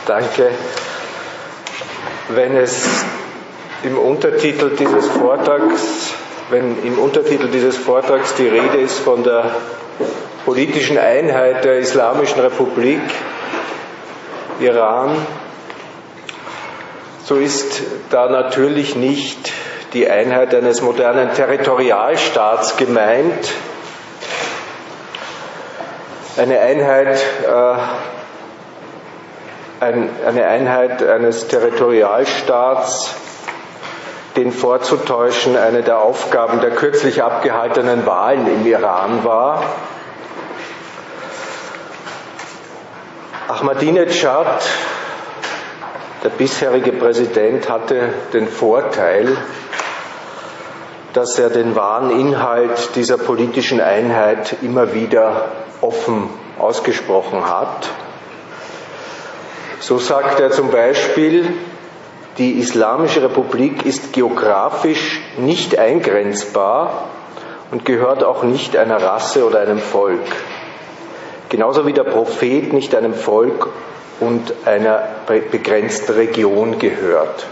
Danke. Wenn im Untertitel dieses Vortrags die Rede ist von der politischen Einheit der Islamischen Republik Iran, so ist da natürlich nicht die Einheit eines modernen Territorialstaats gemeint, eine Einheit eines Territorialstaats, den vorzutäuschen eine der Aufgaben der kürzlich abgehaltenen Wahlen im Iran war. Ahmadinejad, der bisherige Präsident, hatte den Vorteil, dass er den wahren Inhalt dieser politischen Einheit immer wieder offen ausgesprochen hat. So sagt er zum Beispiel, die Islamische Republik ist geografisch nicht eingrenzbar und gehört auch nicht einer Rasse oder einem Volk. Genauso wie der Prophet nicht einem Volk und einer begrenzten Region gehört.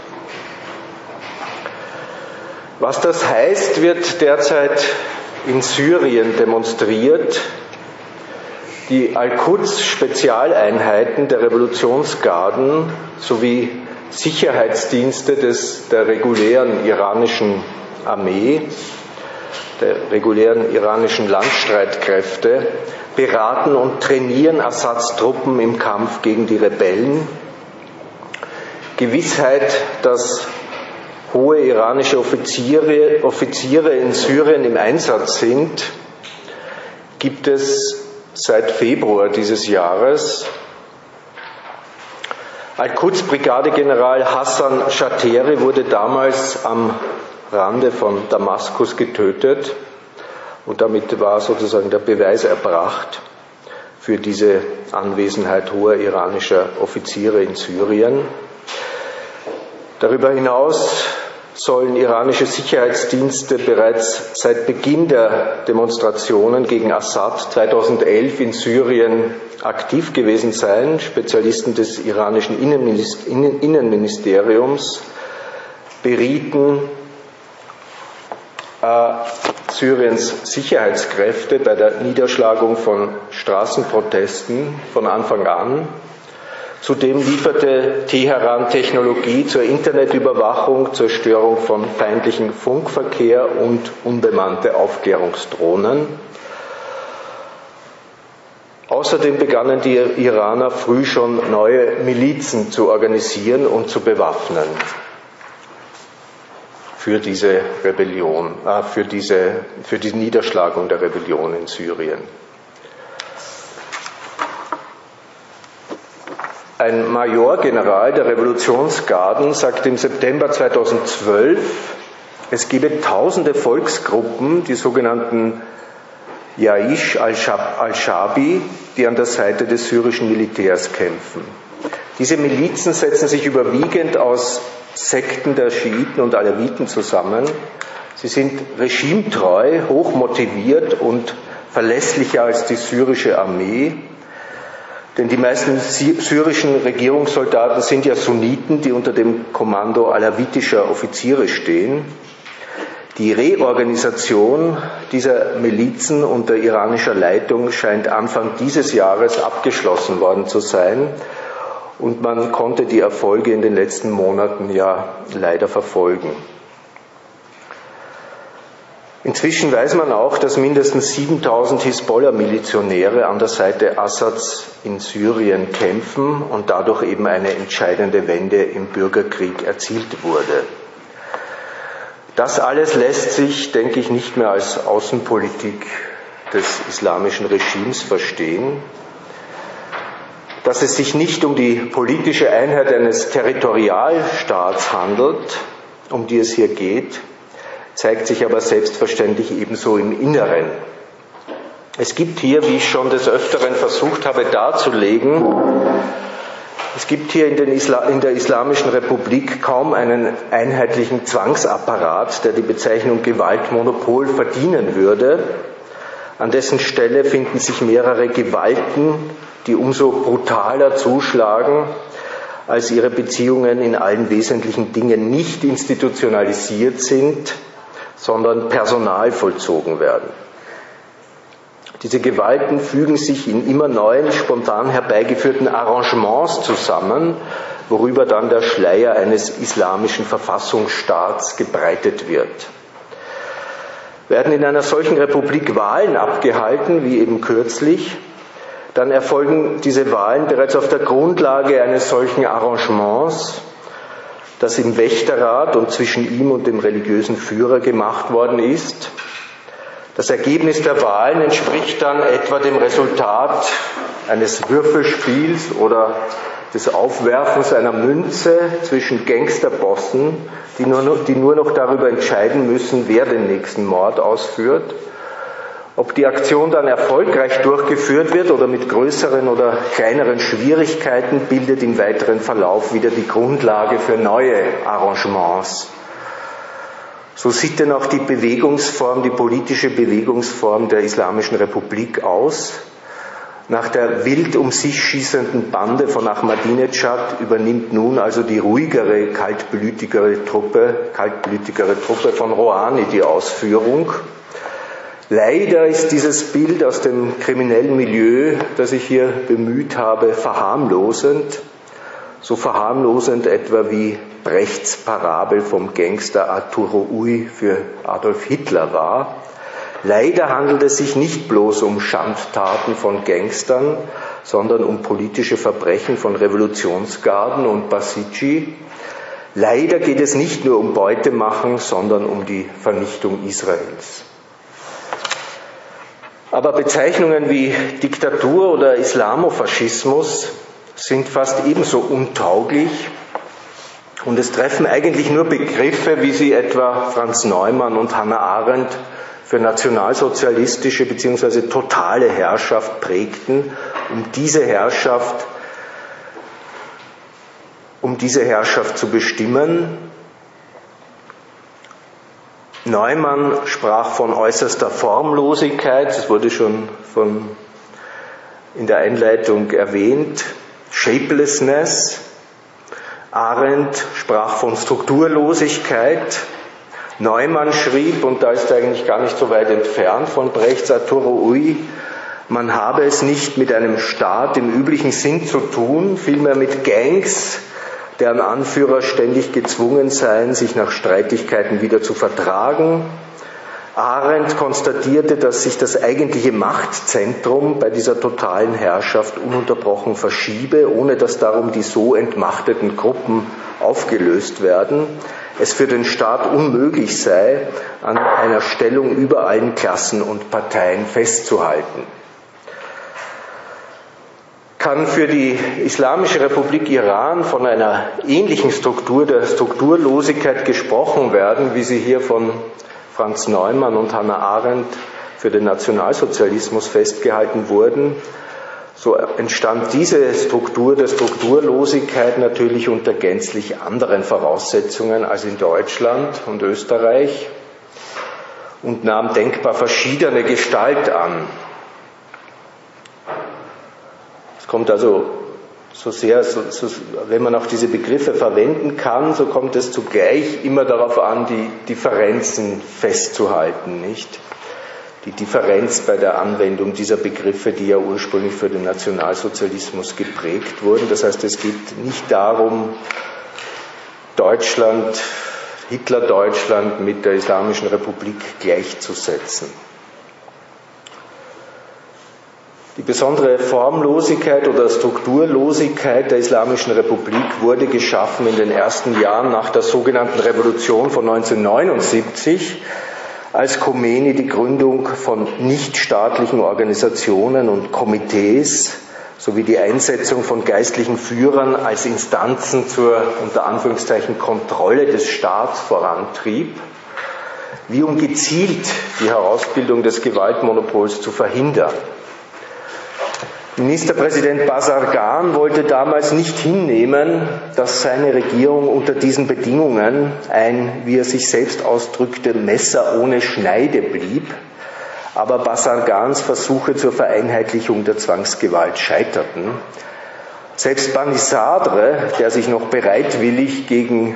Was das heißt, wird derzeit in Syrien demonstriert. Die Al-Quds-Spezialeinheiten der Revolutionsgarden sowie Sicherheitsdienste der regulären iranischen Armee, der regulären iranischen Landstreitkräfte, beraten und trainieren Assads Truppen im Kampf gegen die Rebellen. Gewissheit, dass hohe iranische Offiziere in Syrien im Einsatz sind, gibt es seit Februar dieses Jahres. Al-Quds-Brigadegeneral Hassan Shateri wurde damals am Rande von Damaskus getötet und damit war sozusagen der Beweis erbracht für diese Anwesenheit hoher iranischer Offiziere in Syrien. Darüber hinaus sollen iranische Sicherheitsdienste bereits seit Beginn der Demonstrationen gegen Assad 2011 in Syrien aktiv gewesen sein. Spezialisten des iranischen Innenministeriums berieten Syriens Sicherheitskräfte bei der Niederschlagung von Straßenprotesten von Anfang an. Zudem lieferte Teheran Technologie zur Internetüberwachung, zur Störung von feindlichem Funkverkehr und unbemannte Aufklärungsdrohnen. Außerdem begannen die Iraner früh schon neue Milizen zu organisieren und zu bewaffnen für diese Rebellion, für die Niederschlagung der Rebellion in Syrien. Ein Majorgeneral der Revolutionsgarden sagte im September 2012, es gebe tausende Volksgruppen, die sogenannten Jaish al-Shabi, die an der Seite des syrischen Militärs kämpfen. Diese Milizen setzen sich überwiegend aus Sekten der Schiiten und Aleviten zusammen. Sie sind regimetreu, hochmotiviert und verlässlicher als die syrische Armee. Denn die meisten syrischen Regierungssoldaten sind ja Sunniten, die unter dem Kommando alawitischer Offiziere stehen. Die Reorganisation dieser Milizen unter iranischer Leitung scheint Anfang dieses Jahres abgeschlossen worden zu sein. Und man konnte die Erfolge in den letzten Monaten ja leider verfolgen. Inzwischen weiß man auch, dass mindestens 7000 Hisbollah-Milizionäre an der Seite Assads in Syrien kämpfen und dadurch eben eine entscheidende Wende im Bürgerkrieg erzielt wurde. Das alles lässt sich, denke ich, nicht mehr als Außenpolitik des islamischen Regimes verstehen. Dass es sich nicht um die politische Einheit eines Territorialstaats handelt, um die es hier geht, zeigt sich aber selbstverständlich ebenso im Inneren. Es gibt hier, wie ich schon des Öfteren versucht habe darzulegen, es gibt hier in der Islamischen Republik kaum einen einheitlichen Zwangsapparat, der die Bezeichnung Gewaltmonopol verdienen würde. An dessen Stelle finden sich mehrere Gewalten, die umso brutaler zuschlagen, als ihre Beziehungen in allen wesentlichen Dingen nicht institutionalisiert sind, sondern personal vollzogen werden. Diese Gewalten fügen sich in immer neuen, spontan herbeigeführten Arrangements zusammen, worüber dann der Schleier eines islamischen Verfassungsstaats gebreitet wird. Werden in einer solchen Republik Wahlen abgehalten, wie eben kürzlich, dann erfolgen diese Wahlen bereits auf der Grundlage eines solchen Arrangements, das im Wächterrat und zwischen ihm und dem religiösen Führer gemacht worden ist. Das Ergebnis der Wahlen entspricht dann etwa dem Resultat eines Würfelspiels oder des Aufwerfens einer Münze zwischen Gangsterbossen, die nur noch darüber entscheiden müssen, wer den nächsten Mord ausführt. Ob die Aktion dann erfolgreich durchgeführt wird oder mit größeren oder kleineren Schwierigkeiten, bildet im weiteren Verlauf wieder die Grundlage für neue Arrangements. So sieht denn auch die Bewegungsform, die politische Bewegungsform der Islamischen Republik aus. Nach der wild um sich schießenden Bande von Ahmadinejad übernimmt nun also die ruhigere, kaltblütigere Truppe von Rouhani die Ausführung. Leider ist dieses Bild aus dem kriminellen Milieu, das ich hier bemüht habe, verharmlosend. So verharmlosend etwa wie Brechts Parabel vom Gangster Arturo Ui für Adolf Hitler war. Leider handelt es sich nicht bloß um Schandtaten von Gangstern, sondern um politische Verbrechen von Revolutionsgarden und Basiji. Leider geht es nicht nur um Beutemachen, sondern um die Vernichtung Israels. Aber Bezeichnungen wie Diktatur oder Islamofaschismus sind fast ebenso untauglich und es treffen eigentlich nur Begriffe, wie sie etwa Franz Neumann und Hannah Arendt für nationalsozialistische bzw. totale Herrschaft prägten, um diese Herrschaft zu bestimmen. Neumann sprach von äußerster Formlosigkeit, das wurde schon in der Einleitung erwähnt, Shapelessness. Arendt sprach von Strukturlosigkeit. Neumann schrieb, und da ist er eigentlich gar nicht so weit entfernt von Brechts Arturo Ui, man habe es nicht mit einem Staat im üblichen Sinn zu tun, vielmehr mit Gangs, deren Anführer ständig gezwungen seien, sich nach Streitigkeiten wieder zu vertragen. Arendt konstatierte, dass sich das eigentliche Machtzentrum bei dieser totalen Herrschaft ununterbrochen verschiebe, ohne dass darum die so entmachteten Gruppen aufgelöst werden. Es für den Staat unmöglich sei, an einer Stellung über allen Klassen und Parteien festzuhalten. Kann für die Islamische Republik Iran von einer ähnlichen Struktur der Strukturlosigkeit gesprochen werden, wie sie hier von Franz Neumann und Hannah Arendt für den Nationalsozialismus festgehalten wurden, so entstand diese Struktur der Strukturlosigkeit natürlich unter gänzlich anderen Voraussetzungen als in Deutschland und Österreich und nahm denkbar verschiedene Gestalt an. Es kommt also wenn man auch diese Begriffe verwenden kann, so kommt es zugleich immer darauf an, die Differenzen festzuhalten, nicht? Die Differenz bei der Anwendung dieser Begriffe, die ja ursprünglich für den Nationalsozialismus geprägt wurden. Das heißt, es geht nicht darum, Hitler-Deutschland mit der Islamischen Republik gleichzusetzen. Die besondere Formlosigkeit oder Strukturlosigkeit der Islamischen Republik wurde geschaffen in den ersten Jahren nach der sogenannten Revolution von 1979, als Khomeini die Gründung von nichtstaatlichen Organisationen und Komitees sowie die Einsetzung von geistlichen Führern als Instanzen zur, unter Anführungszeichen, Kontrolle des Staats vorantrieb, wie um gezielt die Herausbildung des Gewaltmonopols zu verhindern. Ministerpräsident Bazargan wollte damals nicht hinnehmen, dass seine Regierung unter diesen Bedingungen ein, wie er sich selbst ausdrückte, Messer ohne Schneide blieb, aber Bazargans Versuche zur Vereinheitlichung der Zwangsgewalt scheiterten. Selbst Bani Sadr, der sich noch bereitwillig gegen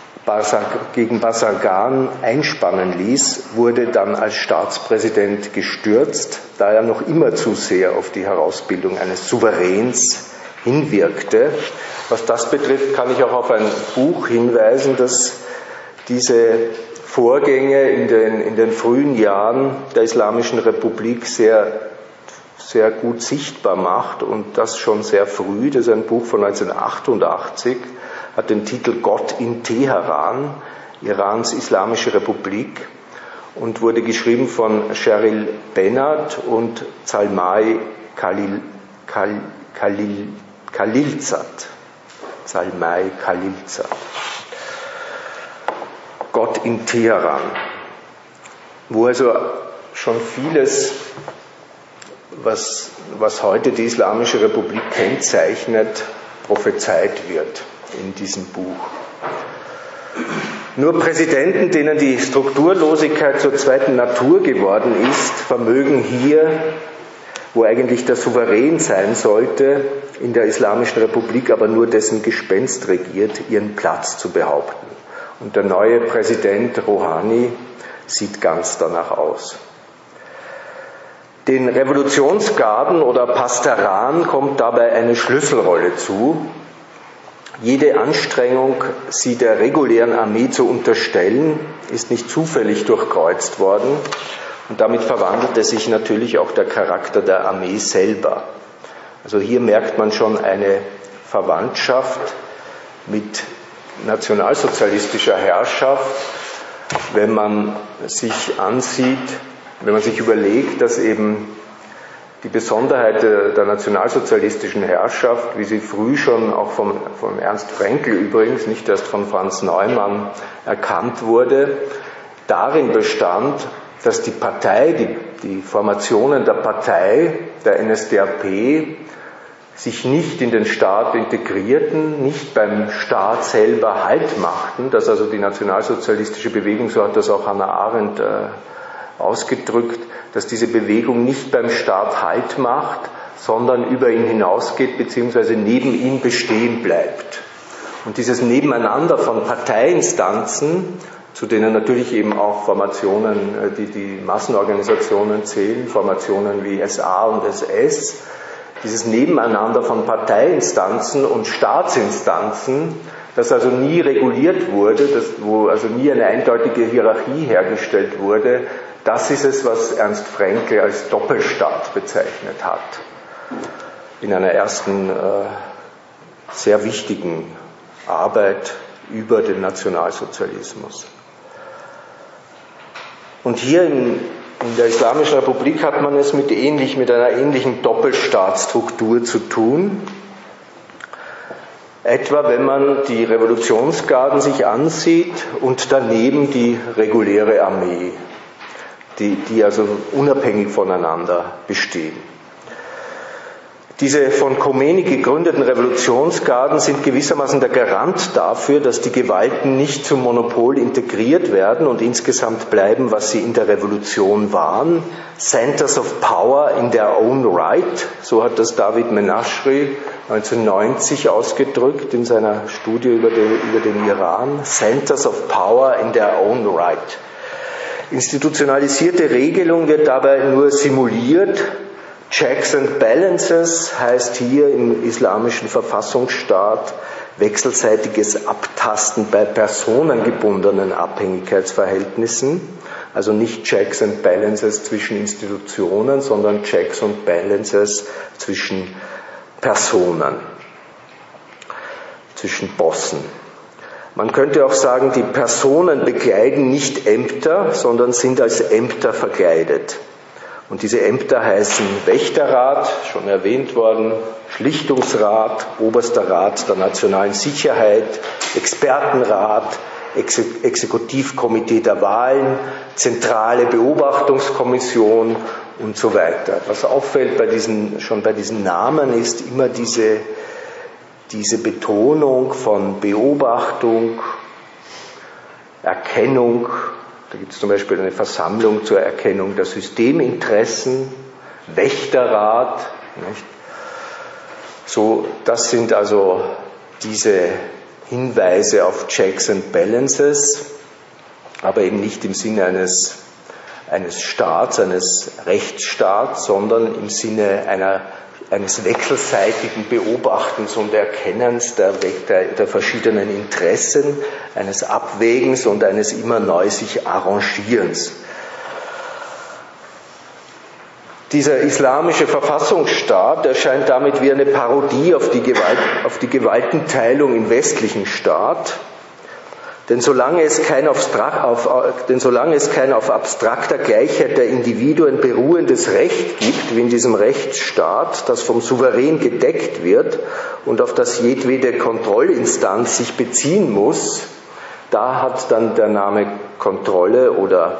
Bazargan einspannen ließ, wurde dann als Staatspräsident gestürzt, da er noch immer zu sehr auf die Herausbildung eines Souveräns hinwirkte. Was das betrifft, kann ich auch auf ein Buch hinweisen, das diese Vorgänge in den frühen Jahren der Islamischen Republik sehr gut sichtbar macht, und das schon sehr früh. Das ist ein Buch von 1988, hat den Titel Gott in Teheran, Irans Islamische Republik, und wurde geschrieben von Sheryl Benard und Zalmay Khalilzad. Zalmay Khalilzad. Gott in Teheran, wo also schon vieles, was heute die Islamische Republik kennzeichnet, prophezeit wird in diesem Buch. Nur Präsidenten, denen die Strukturlosigkeit zur zweiten Natur geworden ist, vermögen hier, wo eigentlich der Souverän sein sollte, in der Islamischen Republik aber nur dessen Gespenst regiert, ihren Platz zu behaupten. Und der neue Präsident Rouhani sieht ganz danach aus. Den Revolutionsgarden oder Pastaran kommt dabei eine Schlüsselrolle zu. Jede Anstrengung, sie der regulären Armee zu unterstellen, ist nicht zufällig durchkreuzt worden, und damit verwandelte sich natürlich auch der Charakter der Armee selber. Also hier merkt man schon eine Verwandtschaft mit nationalsozialistischer Herrschaft, wenn man sich ansieht, wenn man sich überlegt, dass eben die Besonderheit der nationalsozialistischen Herrschaft, wie sie früh schon auch von Ernst Fraenkel übrigens, nicht erst von Franz Neumann, erkannt wurde, darin bestand, dass die Partei, die Formationen der Partei, der NSDAP, sich nicht in den Staat integrierten, nicht beim Staat selber Halt machten, dass also die nationalsozialistische Bewegung, so hat das auch Hannah Arendt ausgedrückt, dass diese Bewegung nicht beim Staat Halt macht, sondern über ihn hinausgeht bzw. neben ihm bestehen bleibt. Und dieses Nebeneinander von Parteiinstanzen, zu denen natürlich eben auch Formationen, die Massenorganisationen zählen, Formationen wie SA und SS, dieses Nebeneinander von Parteiinstanzen und Staatsinstanzen, das also nie reguliert wurde, wo also nie eine eindeutige Hierarchie hergestellt wurde, das ist es, was Ernst Fraenkel als Doppelstaat bezeichnet hat. In einer ersten sehr wichtigen Arbeit über den Nationalsozialismus. Und hier in der Islamischen Republik hat man es mit einer ähnlichen Doppelstaatsstruktur zu tun. Etwa wenn man die Revolutionsgarden sich ansieht und daneben die reguläre Armee, die also unabhängig voneinander bestehen. Diese von Khomeini gegründeten Revolutionsgarden sind gewissermaßen der Garant dafür, dass die Gewalten nicht zum Monopol integriert werden und insgesamt bleiben, was sie in der Revolution waren. Centers of Power in their own right, so hat das David Menashri 1990 ausgedrückt in seiner Studie über den Iran. Centers of Power in their own right. Institutionalisierte Regelung wird dabei nur simuliert. Checks and Balances heißt hier im islamischen Verfassungsstaat wechselseitiges Abtasten bei personengebundenen Abhängigkeitsverhältnissen, also nicht Checks and Balances zwischen Institutionen, sondern Checks and Balances zwischen Personen, zwischen Bossen. Man könnte auch sagen, die Personen bekleiden nicht Ämter, sondern sind als Ämter verkleidet. Und diese Ämter heißen Wächterrat, schon erwähnt worden, Schlichtungsrat, Oberster Rat der nationalen Sicherheit, Expertenrat, Exekutivkomitee der Wahlen, Zentrale Beobachtungskommission und so weiter. Was auffällt schon bei diesen Namen ist immer diese Betonung von Beobachtung, Erkennung. Da gibt es zum Beispiel eine Versammlung zur Erkennung der Systeminteressen, Wächterrat, nicht? Das sind also diese Hinweise auf Checks and Balances, aber eben nicht im Sinne eines Staats, eines Rechtsstaats, sondern im Sinne eines wechselseitigen Beobachtens und Erkennens der verschiedenen Interessen, eines Abwägens und eines immer neu sich Arrangierens. Dieser islamische Verfassungsstaat erscheint damit wie eine Parodie auf die Gewaltenteilung im westlichen Staat. Denn solange es kein auf abstrakter Gleichheit der Individuen beruhendes Recht gibt, wie in diesem Rechtsstaat, das vom Souverän gedeckt wird und auf das jedwede Kontrollinstanz sich beziehen muss, da hat dann der Name Kontrolle oder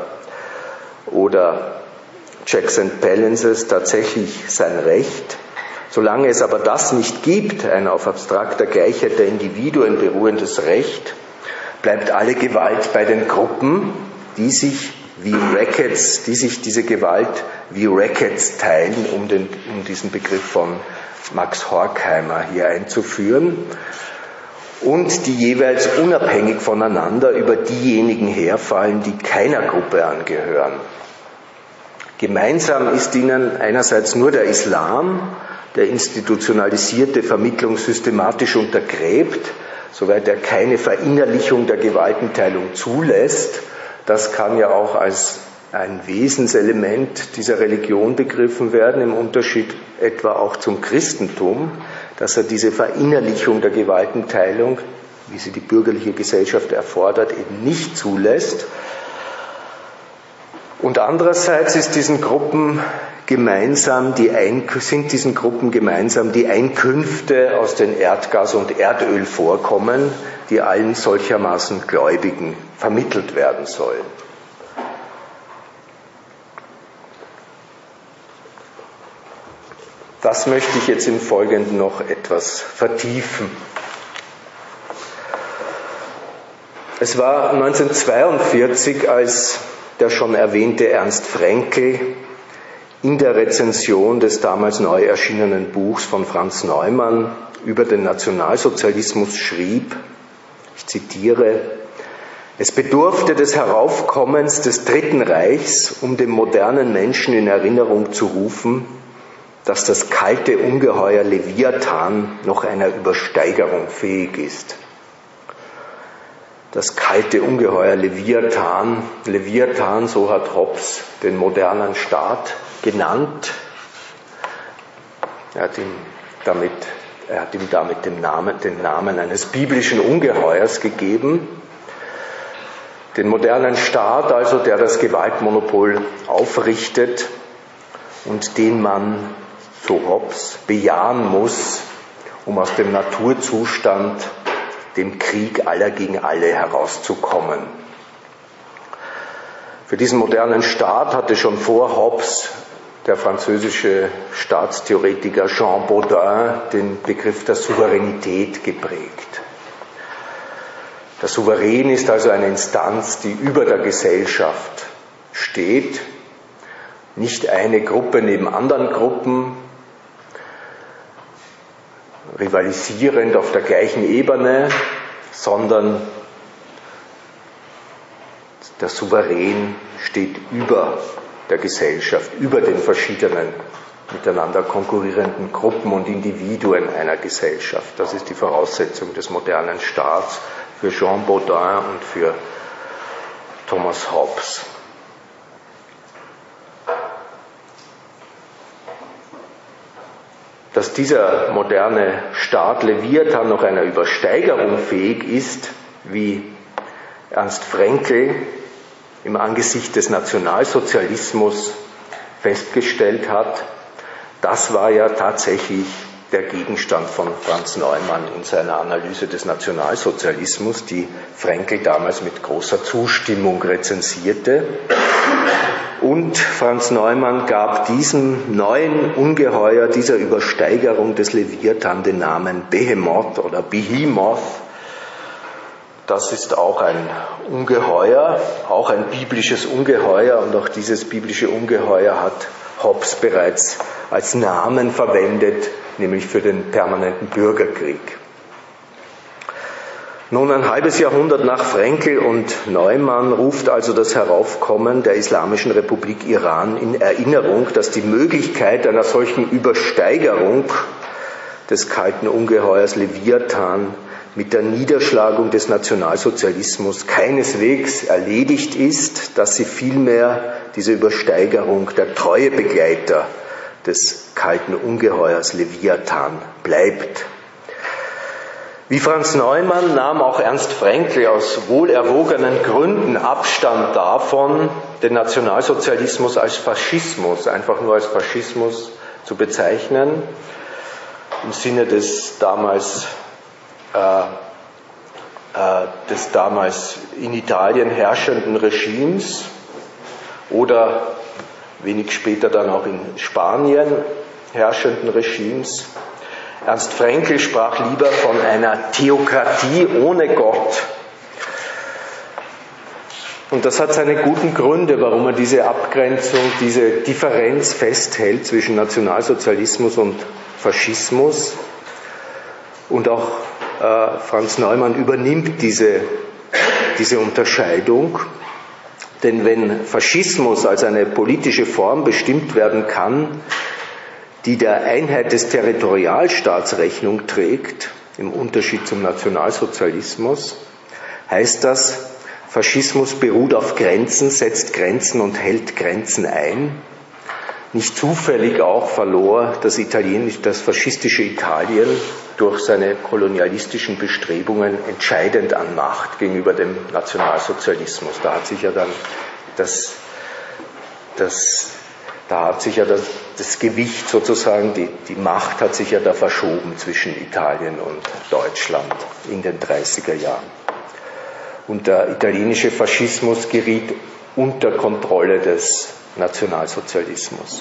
Checks and Balances tatsächlich sein Recht. Solange es aber das nicht gibt, ein auf abstrakter Gleichheit der Individuen beruhendes Recht, bleibt alle Gewalt bei den Gruppen, die sich diese Gewalt wie Rackets teilen, um diesen Begriff von Max Horkheimer hier einzuführen, und die jeweils unabhängig voneinander über diejenigen herfallen, die keiner Gruppe angehören. Gemeinsam ist ihnen einerseits nur der Islam, der institutionalisierte Vermittlung systematisch untergräbt, soweit er keine Verinnerlichung der Gewaltenteilung zulässt. Das kann ja auch als ein Wesenselement dieser Religion begriffen werden, im Unterschied etwa auch zum Christentum, dass er diese Verinnerlichung der Gewaltenteilung, wie sie die bürgerliche Gesellschaft erfordert, eben nicht zulässt. Und andererseits sind diesen Gruppen gemeinsam die Einkünfte aus den Erdgas- und Erdölvorkommen, die allen solchermaßen Gläubigen vermittelt werden sollen. Das möchte ich jetzt im Folgenden noch etwas vertiefen. Es war 1942, als der schon erwähnte Ernst Fraenkel in der Rezension des damals neu erschienenen Buchs von Franz Neumann über den Nationalsozialismus schrieb, ich zitiere: Es bedurfte des Heraufkommens des Dritten Reichs, um dem modernen Menschen in Erinnerung zu rufen, dass das kalte Ungeheuer Leviathan noch einer Übersteigerung fähig ist. Das kalte Ungeheuer Leviathan, so hat Hobbes den modernen Staat genannt. Er hat ihm damit den Namen eines biblischen Ungeheuers gegeben. Den modernen Staat also, der das Gewaltmonopol aufrichtet und den man, so Hobbes, bejahen muss, um aus dem Naturzustand, dem Krieg aller gegen alle herauszukommen. Für diesen modernen Staat hatte schon vor Hobbes der französische Staatstheoretiker Jean Bodin den Begriff der Souveränität geprägt. Der Souverän ist also eine Instanz, die über der Gesellschaft steht, nicht eine Gruppe neben anderen Gruppen, rivalisierend auf der gleichen Ebene, sondern der Souverän steht über der Gesellschaft, über den verschiedenen miteinander konkurrierenden Gruppen und Individuen einer Gesellschaft. Das ist die Voraussetzung des modernen Staats für Jean Bodin und für Thomas Hobbes. Dass dieser moderne Staat Leviathan noch einer Übersteigerung fähig ist, wie Ernst Fraenkel im Angesicht des Nationalsozialismus festgestellt hat, das war ja tatsächlich der Gegenstand von Franz Neumann in seiner Analyse des Nationalsozialismus, die Fraenkel damals mit großer Zustimmung rezensierte. Und Franz Neumann gab diesem neuen Ungeheuer, dieser Übersteigerung des Leviathan den Namen Behemoth oder Behemoth. Das ist auch ein Ungeheuer, auch ein biblisches Ungeheuer, und auch dieses biblische Ungeheuer hat Hobbes bereits als Namen verwendet, nämlich für den permanenten Bürgerkrieg. Nun, ein halbes Jahrhundert nach Fraenkel und Neumann ruft also das Heraufkommen der Islamischen Republik Iran in Erinnerung, dass die Möglichkeit einer solchen Übersteigerung des kalten Ungeheuers Leviathan mit der Niederschlagung des Nationalsozialismus keineswegs erledigt ist, dass sie vielmehr diese Übersteigerung der treue Begleiter des kalten Ungeheuers Leviathan bleibt. Wie Franz Neumann nahm auch Ernst Fraenkel aus wohlerwogenen Gründen Abstand davon, den Nationalsozialismus als Faschismus, einfach nur als Faschismus zu bezeichnen, im Sinne des damals in Italien herrschenden Regimes oder wenig später dann auch in Spanien herrschenden Regimes. Ernst Fraenkel sprach lieber von einer Theokratie ohne Gott. Und das hat seine guten Gründe, warum er diese Abgrenzung, diese Differenz festhält zwischen Nationalsozialismus und Faschismus. Und auch Franz Neumann übernimmt diese Unterscheidung. Denn wenn Faschismus als eine politische Form bestimmt werden kann, die der Einheit des Territorialstaats Rechnung trägt, im Unterschied zum Nationalsozialismus, heißt das, Faschismus beruht auf Grenzen, setzt Grenzen und hält Grenzen ein. Nicht zufällig auch verlor das faschistische Italien durch seine kolonialistischen Bestrebungen entscheidend an Macht gegenüber dem Nationalsozialismus. Da hat sich ja dann das Gewicht sozusagen, die Macht hat sich ja da verschoben zwischen Italien und Deutschland in den 30er Jahren. Und der italienische Faschismus geriet unter Kontrolle des Nationalsozialismus.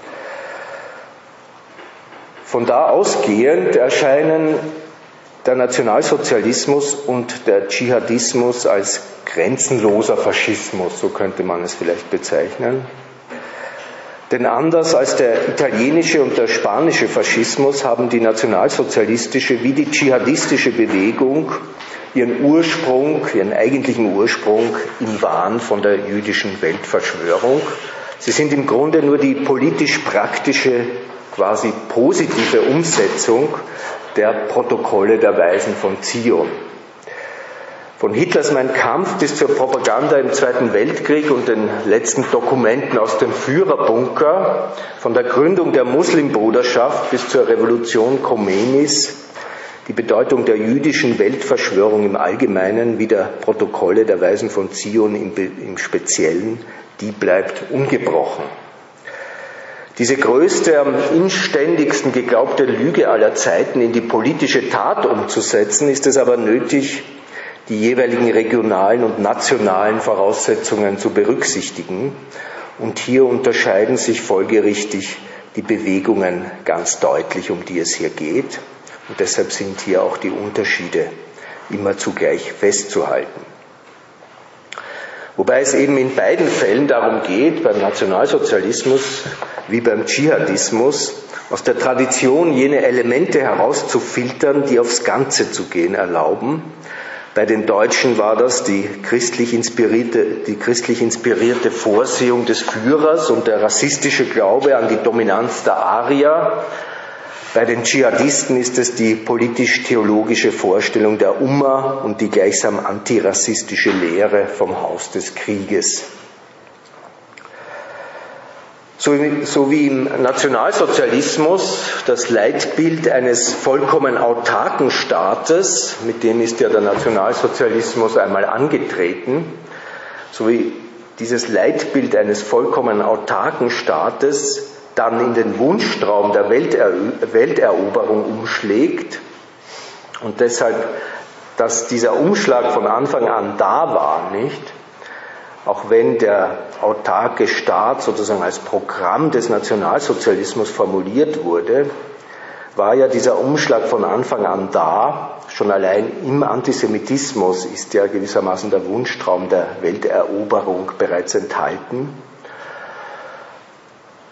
Von da ausgehend erscheinen der Nationalsozialismus und der Dschihadismus als grenzenloser Faschismus, so könnte man es vielleicht bezeichnen. Denn anders als der italienische und der spanische Faschismus haben die nationalsozialistische wie die dschihadistische Bewegung ihren eigentlichen Ursprung im Wahn von der jüdischen Weltverschwörung. Sie sind im Grunde nur die politisch-praktische, quasi positive Umsetzung der Protokolle der Weisen von Zion. Von Hitlers Mein Kampf bis zur Propaganda im Zweiten Weltkrieg und den letzten Dokumenten aus dem Führerbunker, von der Gründung der Muslimbruderschaft bis zur Revolution Khomeinis, die Bedeutung der jüdischen Weltverschwörung im Allgemeinen wie der Protokolle der Weisen von Zion im Speziellen, die bleibt ungebrochen. Diese größte, am inständigsten geglaubte Lüge aller Zeiten in die politische Tat umzusetzen, ist es aber nötig, die jeweiligen regionalen und nationalen Voraussetzungen zu berücksichtigen. Und hier unterscheiden sich folgerichtig die Bewegungen ganz deutlich, um die es hier geht. Und deshalb sind hier auch die Unterschiede immer zugleich festzuhalten. Wobei es eben in beiden Fällen darum geht, beim Nationalsozialismus wie beim Dschihadismus, aus der Tradition jene Elemente herauszufiltern, die aufs Ganze zu gehen erlauben. Bei den Deutschen war das die christlich inspirierte Vorsehung des Führers und der rassistische Glaube an die Dominanz der Arier. Bei den Dschihadisten ist es die politisch-theologische Vorstellung der Umma und die gleichsam antirassistische Lehre vom Haus des Krieges. So wie im Nationalsozialismus das Leitbild eines vollkommen autarken Staates, mit dem ist ja der Nationalsozialismus einmal angetreten, so wie dieses Leitbild eines vollkommen autarken Staates dann in den Wunschtraum der Welteroberung umschlägt und deshalb, dass dieser Umschlag von Anfang an da war, nicht? Auch wenn der autarke Staat sozusagen als Programm des Nationalsozialismus formuliert wurde, war ja dieser Umschlag von Anfang an da. Schon allein im Antisemitismus ist ja gewissermaßen der Wunschtraum der Welteroberung bereits enthalten.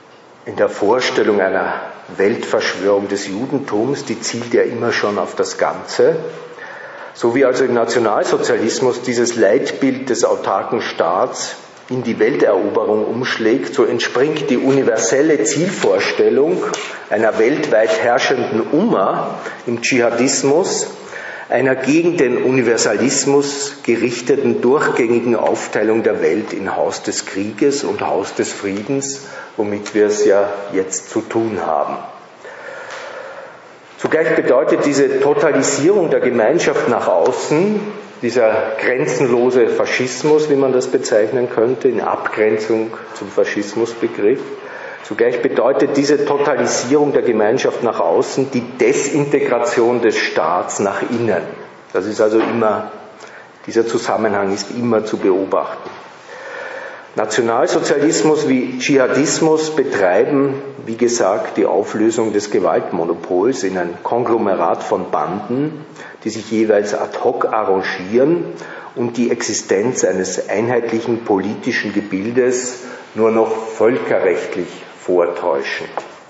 in der Vorstellung einer Weltverschwörung des Judentums, die zielt ja immer schon auf das Ganze. So wie also im Nationalsozialismus dieses Leitbild des autarken Staats in die Welteroberung umschlägt, so entspringt die universelle Zielvorstellung einer weltweit herrschenden Umma im Dschihadismus einer gegen den Universalismus gerichteten durchgängigen Aufteilung der Welt in Haus des Krieges und Haus des Friedens, womit wir es ja jetzt zu tun haben. Zugleich bedeutet diese Totalisierung der Gemeinschaft nach außen, dieser grenzenlose Faschismus, wie man das bezeichnen könnte, in Abgrenzung zum Faschismusbegriff, zugleich bedeutet diese Totalisierung der Gemeinschaft nach außen die Desintegration des Staats nach innen. Das ist also immer, dieser Zusammenhang ist immer zu beobachten. Nationalsozialismus wie Dschihadismus betreiben, wie gesagt, die Auflösung des Gewaltmonopols in ein Konglomerat von Banden, die sich jeweils ad hoc arrangieren und die Existenz eines einheitlichen politischen Gebildes nur noch völkerrechtlich vortäuschen.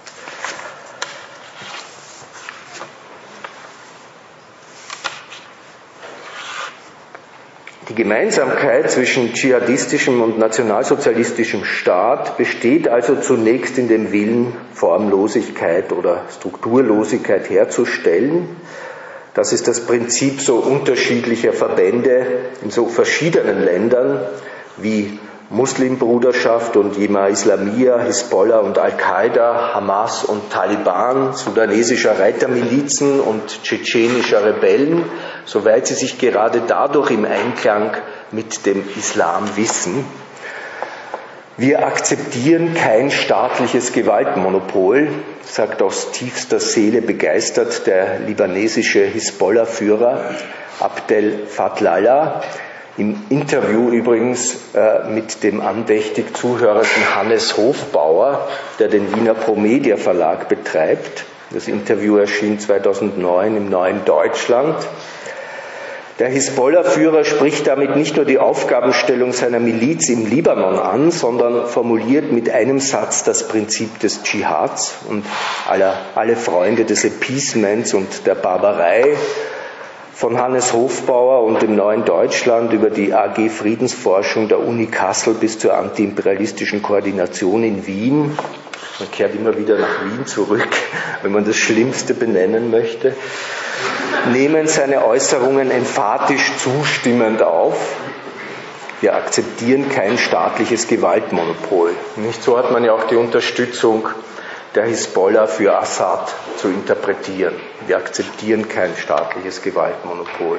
Die Gemeinsamkeit zwischen dschihadistischem und nationalsozialistischem Staat besteht also zunächst in dem Willen, Formlosigkeit oder Strukturlosigkeit herzustellen. Das ist das Prinzip so unterschiedlicher Verbände in so verschiedenen Ländern wie Muslimbruderschaft und Jemaah Islamiyah, Hisbollah und Al-Qaida, Hamas und Taliban, sudanesischer Reitermilizen und tschetschenischer Rebellen, soweit sie sich gerade dadurch im Einklang mit dem Islam wissen. Wir akzeptieren kein staatliches Gewaltmonopol, sagt aus tiefster Seele begeistert der libanesische Hisbollah-Führer Abdel Fattah, im Interview übrigens mit dem andächtig zuhörenden Hannes Hofbauer, der den Wiener Promedia Verlag betreibt. Das Interview erschien 2009 im Neuen Deutschland. Der Hisbollah-Führer spricht damit nicht nur die Aufgabenstellung seiner Miliz im Libanon an, sondern formuliert mit einem Satz das Prinzip des Dschihads und alle Freunde des Appeasements und der Barbarei. Von Hannes Hofbauer und dem Neuen Deutschland über die AG Friedensforschung der Uni Kassel bis zur antiimperialistischen Koordination in Wien. Man kehrt immer wieder nach Wien zurück, wenn man das Schlimmste benennen möchte. Nehmen seine Äußerungen emphatisch zustimmend auf. Wir akzeptieren kein staatliches Gewaltmonopol. Nicht so hat man ja auch die Unterstützung der Hisbollah für Assad zu interpretieren. Wir akzeptieren kein staatliches Gewaltmonopol.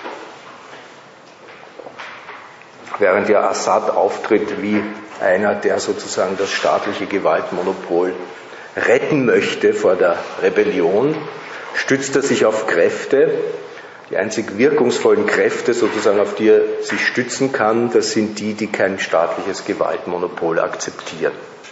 Während ja Assad auftritt wie einer, der sozusagen das staatliche Gewaltmonopol retten möchte vor der Rebellion, stützt er sich auf Kräfte. Die einzig wirkungsvollen Kräfte, sozusagen, auf die er sich stützen kann, das sind die, die kein staatliches Gewaltmonopol akzeptieren.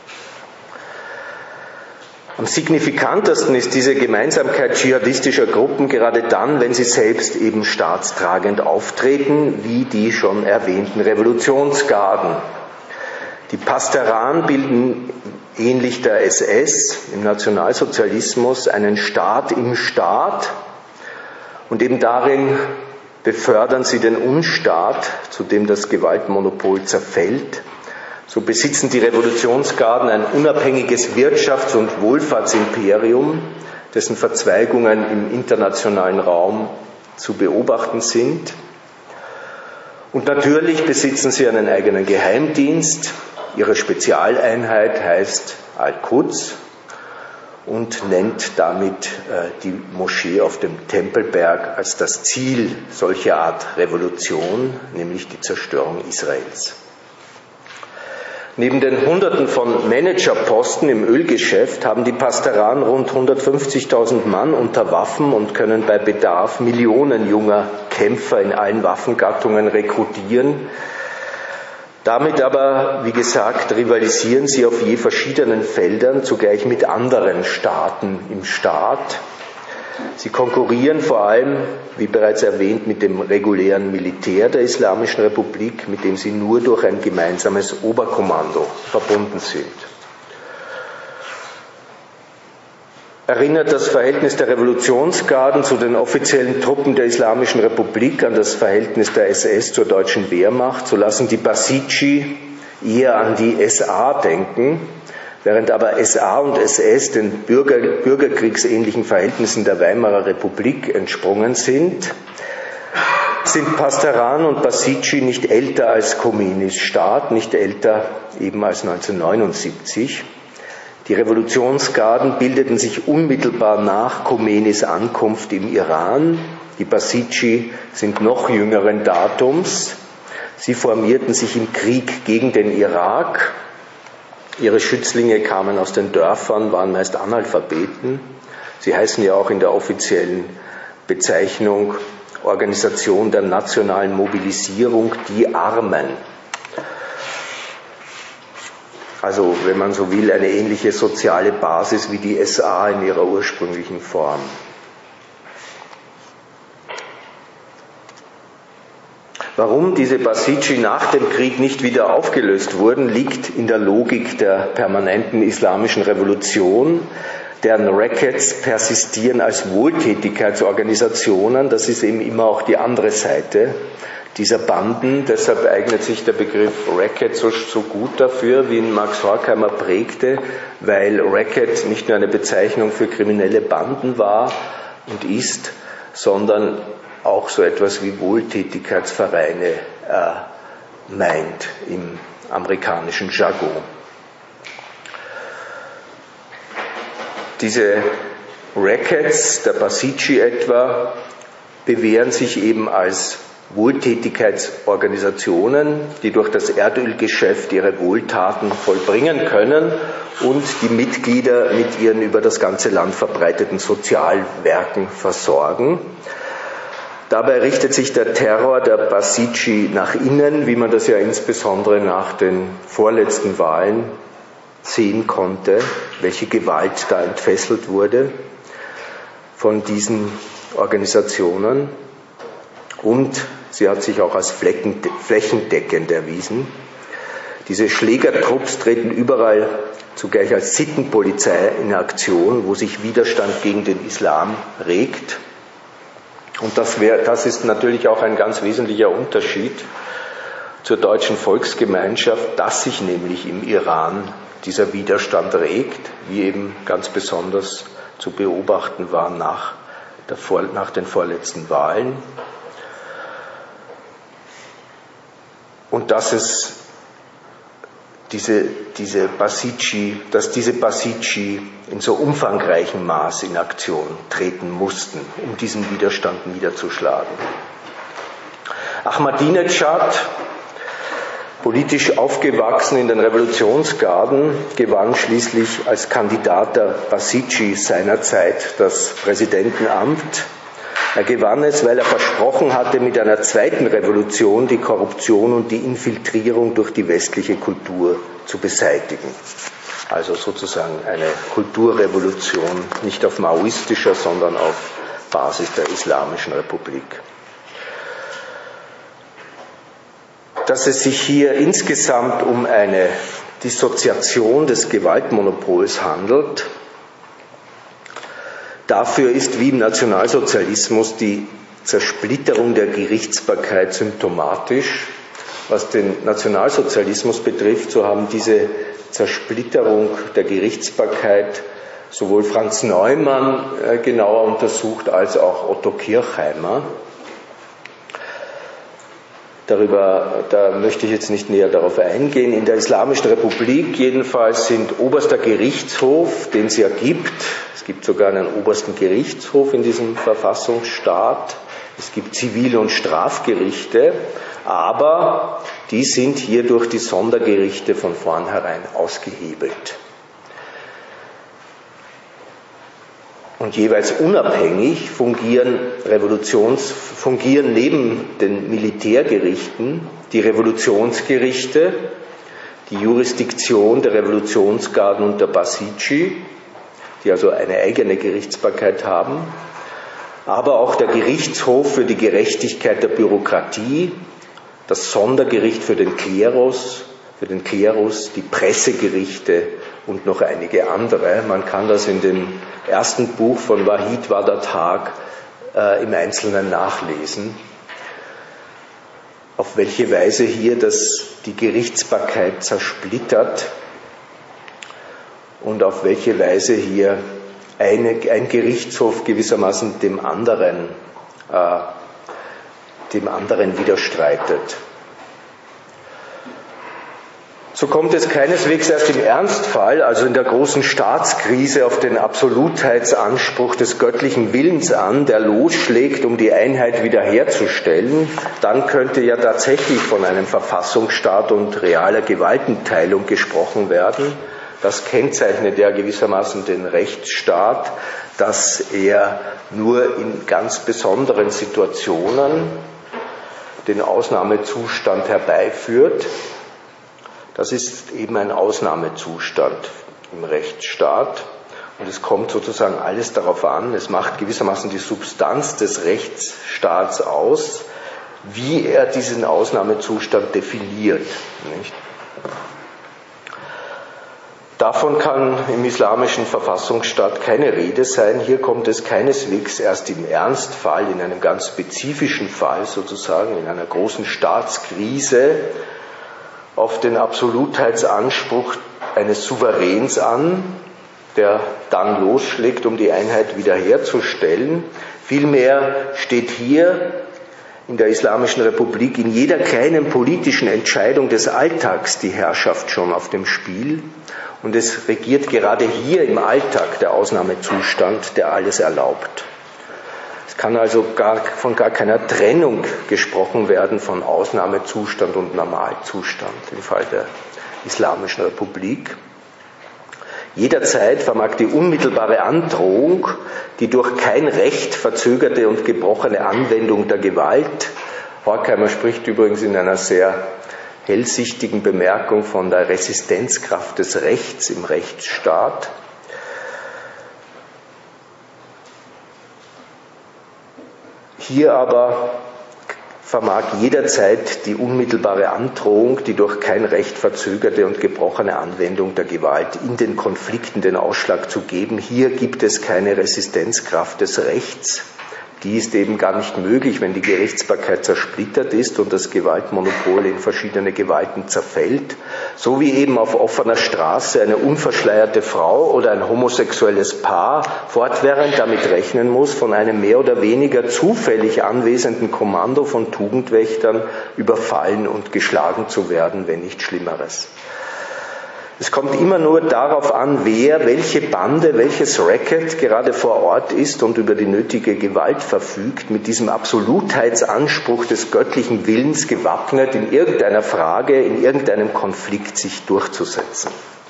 Am signifikantesten ist diese Gemeinsamkeit dschihadistischer Gruppen gerade dann, wenn sie selbst eben staatstragend auftreten, wie die schon erwähnten Revolutionsgarden. Die Pasteran bilden ähnlich der SS im Nationalsozialismus einen Staat im Staat und eben darin befördern sie den Unstaat, zu dem das Gewaltmonopol zerfällt. So besitzen die Revolutionsgarden ein unabhängiges Wirtschafts- und Wohlfahrtsimperium, dessen Verzweigungen im internationalen Raum zu beobachten sind. Und natürlich besitzen sie einen eigenen Geheimdienst. Ihre Spezialeinheit heißt Al-Quds und nennt damit die Moschee auf dem Tempelberg als das Ziel solcher Art Revolution, nämlich die Zerstörung Israels. Neben den Hunderten von Managerposten im Ölgeschäft haben die Pasteran rund 150.000 Mann unter Waffen und können bei Bedarf Millionen junger Kämpfer in allen Waffengattungen rekrutieren. Damit aber, wie gesagt, rivalisieren sie auf je verschiedenen Feldern, zugleich mit anderen Staaten im Staat. Sie konkurrieren vor allem, wie bereits erwähnt, mit dem regulären Militär der Islamischen Republik, mit dem sie nur durch ein gemeinsames Oberkommando verbunden sind. erinnert das Verhältnis der Revolutionsgarden zu den offiziellen Truppen der Islamischen Republik an das Verhältnis der SS zur deutschen Wehrmacht. So lassen die Basiji eher an die SA denken, während aber SA und SS den bürgerkriegsähnlichen Verhältnissen der Weimarer Republik entsprungen sind Pasteran und Basiji nicht älter als Khomeinis Staat, nicht älter eben als 1979. Die Revolutionsgarden bildeten sich unmittelbar nach Khomeinis Ankunft im Iran. Die Basiji sind noch jüngeren Datums. Sie formierten sich im Krieg gegen den Irak. Ihre Schützlinge kamen aus den Dörfern, waren meist Analphabeten. Sie heißen ja auch in der offiziellen Bezeichnung Organisation der nationalen Mobilisierung, die Armen. Also, wenn man so will, eine ähnliche soziale Basis wie die SA in ihrer ursprünglichen Form. Warum diese Basiji nach dem Krieg nicht wieder aufgelöst wurden, liegt in der Logik der permanenten islamischen Revolution. Deren Rackets persistieren als Wohltätigkeitsorganisationen. Das ist eben immer auch die andere Seite dieser Banden. Deshalb eignet sich der Begriff Racket so gut dafür, wie ihn Max Horkheimer prägte, weil Racket nicht nur eine Bezeichnung für kriminelle Banden war und ist, sondern auch so etwas wie Wohltätigkeitsvereine meint im amerikanischen Jargon. Diese Rackets, der Basiji etwa, bewähren sich eben als Wohltätigkeitsorganisationen, die durch das Erdölgeschäft ihre Wohltaten vollbringen können und die Mitglieder mit ihren über das ganze Land verbreiteten Sozialwerken versorgen. Dabei richtet sich der Terror der Basiji nach innen, wie man das ja insbesondere nach den vorletzten Wahlen sehen konnte, welche Gewalt da entfesselt wurde von diesen Organisationen. Und sie hat sich auch als flächendeckend erwiesen. Diese Schlägertrupps treten überall zugleich als Sittenpolizei in Aktion, wo sich Widerstand gegen den Islam regt. Und das ist natürlich auch ein ganz wesentlicher Unterschied zur deutschen Volksgemeinschaft, dass sich nämlich im Iran dieser Widerstand regt, wie eben ganz besonders zu beobachten war nach den vorletzten Wahlen. Und dass diese Basiji in so umfangreichem Maß in Aktion treten mussten, um diesen Widerstand niederzuschlagen. Ahmadinejad, politisch aufgewachsen in den Revolutionsgarden, gewann schließlich als Kandidat der Basiji seinerzeit das Präsidentenamt. Er gewann es, weil er versprochen hatte, mit einer zweiten Revolution die Korruption und die Infiltrierung durch die westliche Kultur zu beseitigen. Also sozusagen eine Kulturrevolution, nicht auf maoistischer, sondern auf Basis der Islamischen Republik. Dass es sich hier insgesamt um eine Dissoziation des Gewaltmonopols handelt, dafür ist wie im Nationalsozialismus die Zersplitterung der Gerichtsbarkeit symptomatisch. Was den Nationalsozialismus betrifft, so haben diese Zersplitterung der Gerichtsbarkeit sowohl Franz Neumann genauer untersucht als auch Otto Kirchheimer. Da möchte ich jetzt nicht näher darauf eingehen. In der Islamischen Republik jedenfalls sind oberster Gerichtshof, den es ja gibt, es gibt sogar einen obersten Gerichtshof in diesem Verfassungsstaat, es gibt Zivil- und Strafgerichte, aber die sind hier durch die Sondergerichte von vornherein ausgehebelt. Und jeweils unabhängig fungieren neben den Militärgerichten die Revolutionsgerichte, die Jurisdiktion der Revolutionsgarden und der Basiji, die also eine eigene Gerichtsbarkeit haben, aber auch der Gerichtshof für die Gerechtigkeit der Bürokratie, das Sondergericht für den Klerus, die Pressegerichte und noch einige andere. Man kann das in den ersten Buch von Wahid Wadat-Haag im Einzelnen nachlesen, auf welche Weise hier die Gerichtsbarkeit zersplittert und auf welche Weise hier ein Gerichtshof gewissermaßen dem anderen widerstreitet. So kommt es keineswegs erst im Ernstfall, also in der großen Staatskrise, auf den Absolutheitsanspruch des göttlichen Willens an, der losschlägt, um die Einheit wiederherzustellen. Dann könnte ja tatsächlich von einem Verfassungsstaat und realer Gewaltenteilung gesprochen werden. Das kennzeichnet ja gewissermaßen den Rechtsstaat, dass er nur in ganz besonderen Situationen den Ausnahmezustand herbeiführt. Das ist eben ein Ausnahmezustand im Rechtsstaat und es kommt sozusagen alles darauf an, es macht gewissermaßen die Substanz des Rechtsstaats aus, wie er diesen Ausnahmezustand definiert. Nicht? Davon kann im islamischen Verfassungsstaat keine Rede sein. Hier kommt es keineswegs erst im Ernstfall, in einem ganz spezifischen Fall sozusagen, in einer großen Staatskrise, auf den Absolutheitsanspruch eines Souveräns an, der dann losschlägt, um die Einheit wiederherzustellen. Vielmehr steht hier in der Islamischen Republik in jeder kleinen politischen Entscheidung des Alltags die Herrschaft schon auf dem Spiel. Und es regiert gerade hier im Alltag der Ausnahmezustand, der alles erlaubt. Es kann also von gar keiner Trennung gesprochen werden von Ausnahmezustand und Normalzustand im Fall der Islamischen Republik. Jederzeit vermag die unmittelbare Androhung, die durch kein Recht verzögerte und gebrochene Anwendung der Gewalt, Horkheimer spricht übrigens in einer sehr hellsichtigen Bemerkung von der Resistenzkraft des Rechts im Rechtsstaat, hier aber vermag jederzeit die unmittelbare Androhung, die durch kein Recht verzögerte und gebrochene Anwendung der Gewalt in den Konflikten den Ausschlag zu geben. Hier gibt es keine Resistenzkraft des Rechts. Die ist eben gar nicht möglich, wenn die Gerichtsbarkeit zersplittert ist und das Gewaltmonopol in verschiedene Gewalten zerfällt. So wie eben auf offener Straße eine unverschleierte Frau oder ein homosexuelles Paar fortwährend damit rechnen muss, von einem mehr oder weniger zufällig anwesenden Kommando von Tugendwächtern überfallen und geschlagen zu werden, wenn nicht Schlimmeres. Es kommt immer nur darauf an, wer, welche Bande, welches Racket gerade vor Ort ist und über die nötige Gewalt verfügt, mit diesem Absolutheitsanspruch des göttlichen Willens gewappnet, in irgendeiner Frage, in irgendeinem Konflikt sich durchzusetzen.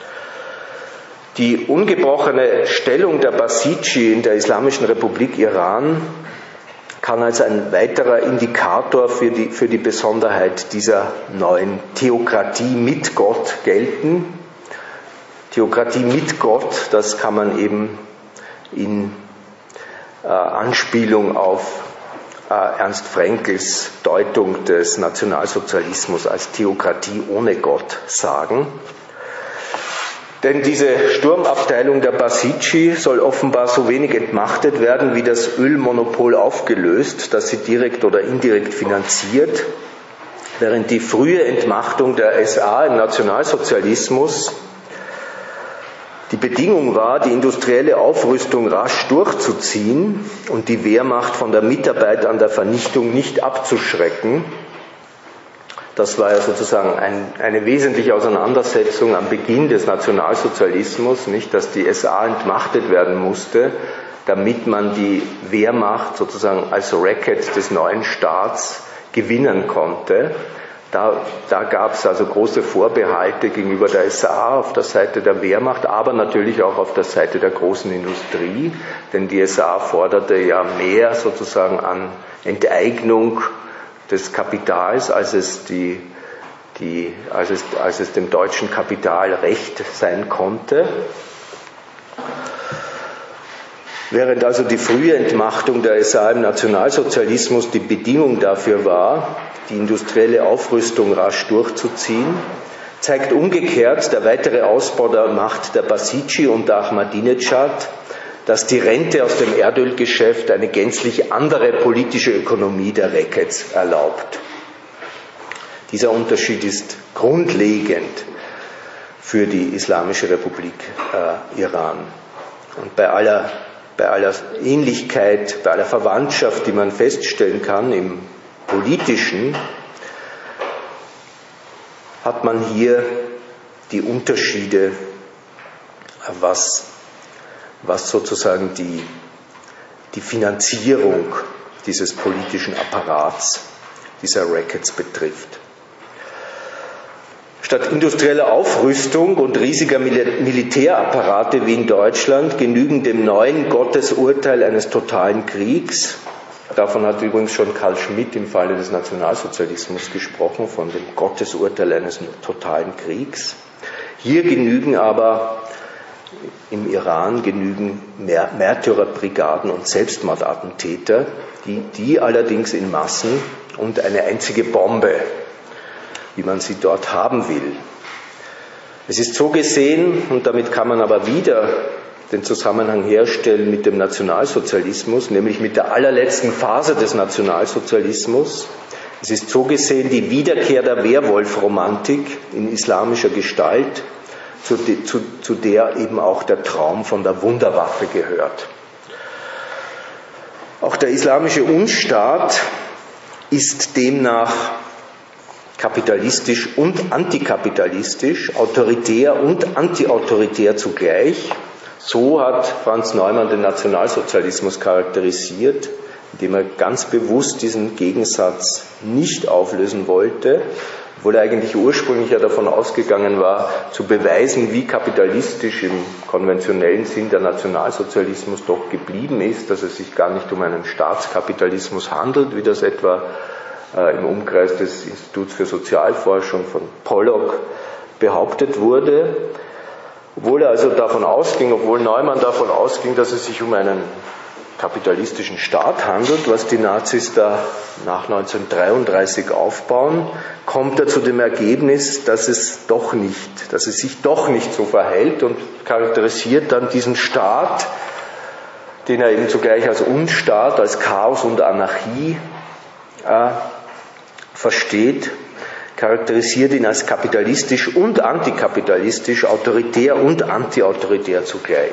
Die ungebrochene Stellung der Basiji in der Islamischen Republik Iran kann als ein weiterer Indikator für die Besonderheit dieser neuen Theokratie mit Gott gelten. Theokratie mit Gott, das kann man eben in Anspielung auf Ernst Frankls Deutung des Nationalsozialismus als Theokratie ohne Gott sagen. Denn diese Sturmabteilung der Basiji soll offenbar so wenig entmachtet werden, wie das Ölmonopol aufgelöst, das sie direkt oder indirekt finanziert, während die frühe Entmachtung der SA im Nationalsozialismus die Bedingung war, die industrielle Aufrüstung rasch durchzuziehen und die Wehrmacht von der Mitarbeit an der Vernichtung nicht abzuschrecken. Das war ja sozusagen eine wesentliche Auseinandersetzung am Beginn des Nationalsozialismus, nicht, dass die SA entmachtet werden musste, damit man die Wehrmacht sozusagen als Racket des neuen Staats gewinnen konnte. Da gab es also große Vorbehalte gegenüber der SA auf der Seite der Wehrmacht, aber natürlich auch auf der Seite der großen Industrie, denn die SA forderte ja mehr sozusagen an Enteignung des Kapitals, als es dem deutschen Kapital recht sein konnte. Während also die frühe Entmachtung der SA im Nationalsozialismus die Bedingung dafür war, die industrielle Aufrüstung rasch durchzuziehen, zeigt umgekehrt der weitere Ausbau der Macht der Basiji unter Ahmadinejad, dass die Rente aus dem Erdölgeschäft eine gänzlich andere politische Ökonomie der Rackets erlaubt. Dieser Unterschied ist grundlegend für die Islamische Republik Iran. Und bei aller Ähnlichkeit, bei aller Verwandtschaft, die man feststellen kann im Politischen, hat man hier die Unterschiede, was sozusagen die Finanzierung dieses politischen Apparats, dieser Rackets betrifft. Statt industrieller Aufrüstung und riesiger Militärapparate wie in Deutschland genügen dem neuen Gottesurteil eines totalen Kriegs. Davon hat übrigens schon Carl Schmitt im Falle des Nationalsozialismus gesprochen, von dem Gottesurteil eines totalen Kriegs. Hier genügen aber im Iran Märtyrerbrigaden und Selbstmordattentäter, die allerdings in Massen und eine einzige Bombe, wie man sie dort haben will. Es ist so gesehen, und damit kann man aber wieder den Zusammenhang herstellen mit dem Nationalsozialismus, nämlich mit der allerletzten Phase des Nationalsozialismus. Es ist so gesehen die Wiederkehr der Werwolf-Romantik in islamischer Gestalt, zu der eben auch der Traum von der Wunderwaffe gehört. Auch der islamische Unstaat ist demnach kapitalistisch und antikapitalistisch, autoritär und antiautoritär zugleich. So hat Franz Neumann den Nationalsozialismus charakterisiert, indem er ganz bewusst diesen Gegensatz nicht auflösen wollte, obwohl er eigentlich ursprünglich ja davon ausgegangen war, zu beweisen, wie kapitalistisch im konventionellen Sinn der Nationalsozialismus doch geblieben ist, dass es sich gar nicht um einen Staatskapitalismus handelt, wie das etwa im Umkreis des Instituts für Sozialforschung von Pollock behauptet wurde. Obwohl Neumann davon ausging, dass es sich um einen kapitalistischen Staat handelt, was die Nazis da nach 1933 aufbauen, kommt er zu dem Ergebnis, dass es sich doch nicht so verhält und charakterisiert dann diesen Staat, den er eben zugleich als Unstaat, als Chaos und Anarchie versteht, charakterisiert ihn als kapitalistisch und antikapitalistisch, autoritär und antiautoritär zugleich.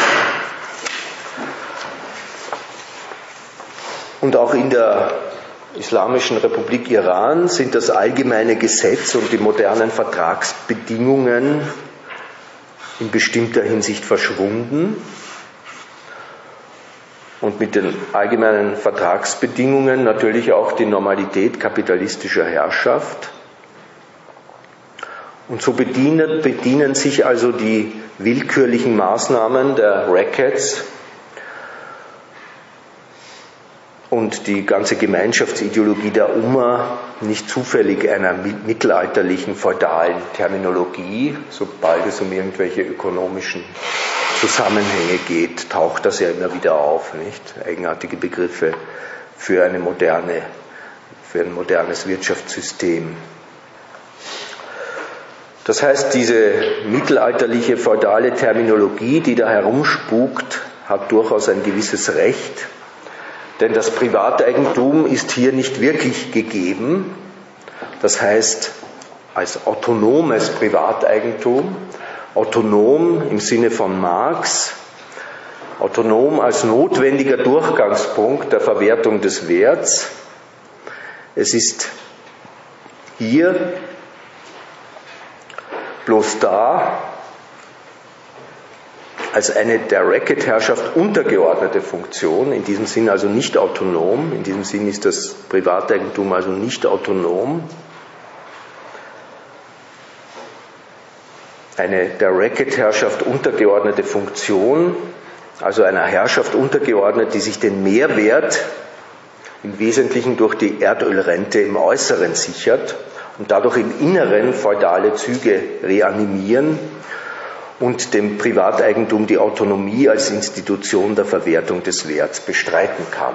Und auch in der Islamischen Republik Iran sind das allgemeine Gesetz und die modernen Vertragsbedingungen in bestimmter Hinsicht verschwunden. Und mit den allgemeinen Vertragsbedingungen natürlich auch die Normalität kapitalistischer Herrschaft. Und so bedienen sich also die willkürlichen Maßnahmen der Rackets und die ganze Gemeinschaftsideologie der Umma nicht zufällig einer mittelalterlichen feudalen Terminologie. Sobald es um irgendwelche ökonomischen Zusammenhänge geht, taucht das ja immer wieder auf, nicht? Eigenartige Begriffe für ein modernes Wirtschaftssystem. Das heißt, diese mittelalterliche feudale Terminologie, die da herumspukt, hat durchaus ein gewisses Recht, denn das Privateigentum ist hier nicht wirklich gegeben. Das heißt, als autonomes Privateigentum, autonom im Sinne von Marx, autonom als notwendiger Durchgangspunkt der Verwertung des Werts. Es ist hier bloß da als eine der Racket-Herrschaft untergeordnete Funktion, in diesem Sinn also nicht autonom, in diesem Sinn ist das Privateigentum also nicht autonom, eine der Racket-Herrschaft untergeordnete Funktion, also einer Herrschaft untergeordnet, die sich den Mehrwert im Wesentlichen durch die Erdölrente im Äußeren sichert und dadurch im Inneren feudale Züge reanimieren und dem Privateigentum die Autonomie als Institution der Verwertung des Werts bestreiten kann.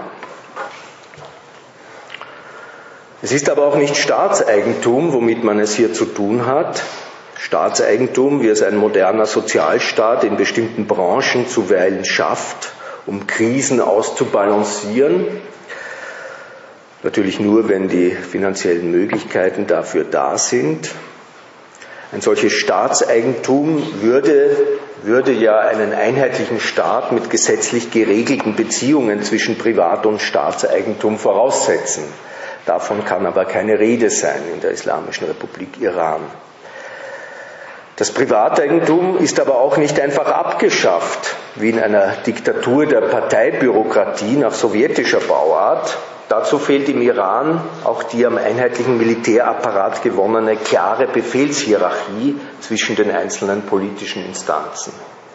Es ist aber auch nicht Staatseigentum, womit man es hier zu tun hat. Staatseigentum, wie es ein moderner Sozialstaat in bestimmten Branchen zuweilen schafft, um Krisen auszubalancieren. Natürlich nur, wenn die finanziellen Möglichkeiten dafür da sind. Ein solches Staatseigentum würde ja einen einheitlichen Staat mit gesetzlich geregelten Beziehungen zwischen Privat- und Staatseigentum voraussetzen. Davon kann aber keine Rede sein in der Islamischen Republik Iran. Das Privateigentum ist aber auch nicht einfach abgeschafft, wie in einer Diktatur der Parteibürokratie nach sowjetischer Bauart. Dazu fehlt im Iran auch die am einheitlichen Militärapparat gewonnene klare Befehlshierarchie zwischen den einzelnen politischen Instanzen.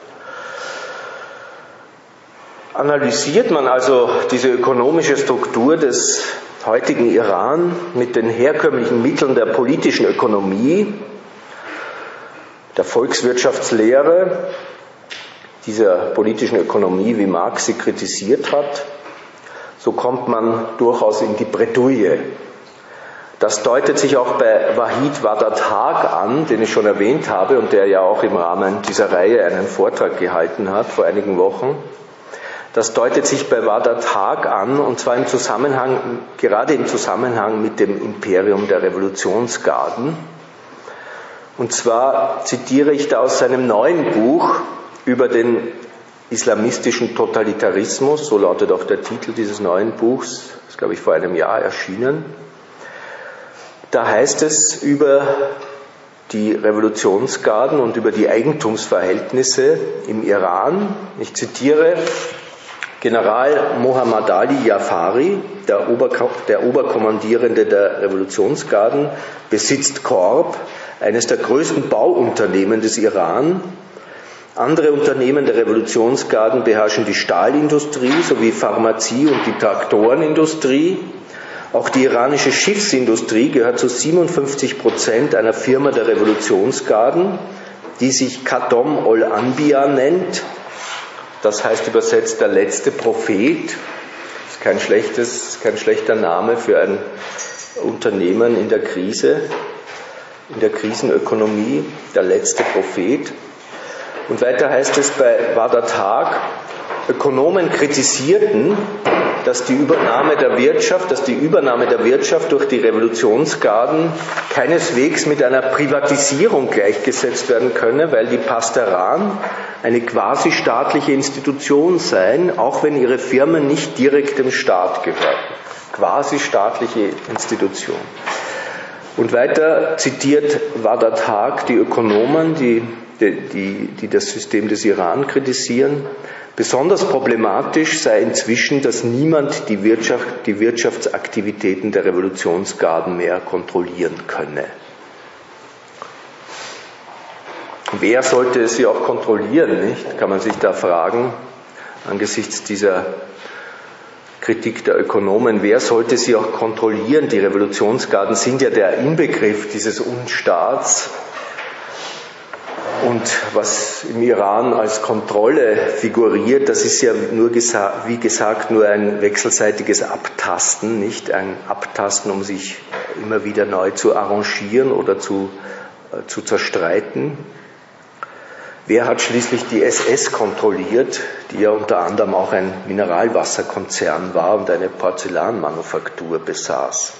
Analysiert man also diese ökonomische Struktur des heutigen Iran mit den herkömmlichen Mitteln der politischen Ökonomie, der Volkswirtschaftslehre, dieser politischen Ökonomie, wie Marx sie kritisiert hat, so kommt man durchaus in die Bredouille. Das deutet sich auch bei Wahid Wadat-Haag an, den ich schon erwähnt habe und der ja auch im Rahmen dieser Reihe einen Vortrag gehalten hat vor einigen Wochen. Das deutet sich bei Wadat-Haag an, und zwar gerade im Zusammenhang mit dem Imperium der Revolutionsgarden. Und zwar zitiere ich da aus seinem neuen Buch über den islamistischen Totalitarismus, so lautet auch der Titel dieses neuen Buchs, ist, glaube ich, vor einem Jahr erschienen. Da heißt es über die Revolutionsgarden und über die Eigentumsverhältnisse im Iran, ich zitiere, General Mohammad Ali Jafari, der Oberkommandierende der Revolutionsgarden, besitzt Corp, eines der größten Bauunternehmen des Iran. Andere Unternehmen der Revolutionsgarden beherrschen die Stahlindustrie sowie Pharmazie und die Traktorenindustrie. Auch die iranische Schiffsindustrie gehört zu 57% einer Firma der Revolutionsgarden, die sich Qadom ol-Anbiya nennt. Das heißt übersetzt der letzte Prophet. Das ist kein schlechter Name für ein Unternehmen in der Krise, in der Krisenökonomie, der letzte Prophet. Und weiter heißt es bei Wadat-Haag, Ökonomen kritisierten, dass die Übernahme der Wirtschaft durch die Revolutionsgarden keineswegs mit einer Privatisierung gleichgesetzt werden könne, weil die Pasteran eine quasi staatliche Institution seien, auch wenn ihre Firmen nicht direkt dem Staat gehörten. Quasi staatliche Institution. Und weiter zitiert Wadat-Haag die Ökonomen, die das System des Iran kritisieren. Besonders problematisch sei inzwischen, dass niemand die Wirtschaftsaktivitäten der Revolutionsgarden mehr kontrollieren könne. Wer sollte sie auch kontrollieren, nicht? Kann man sich da fragen, angesichts dieser Kritik der Ökonomen, wer sollte sie auch kontrollieren? Die Revolutionsgarden sind ja der Inbegriff dieses Unstaats. Und was im Iran als Kontrolle figuriert, das ist ja nur wie gesagt nur ein wechselseitiges Abtasten, nicht ein Abtasten, um sich immer wieder neu zu arrangieren oder zu zerstreiten. Wer hat schließlich die SS kontrolliert, die ja unter anderem auch ein Mineralwasserkonzern war und eine Porzellanmanufaktur besaß?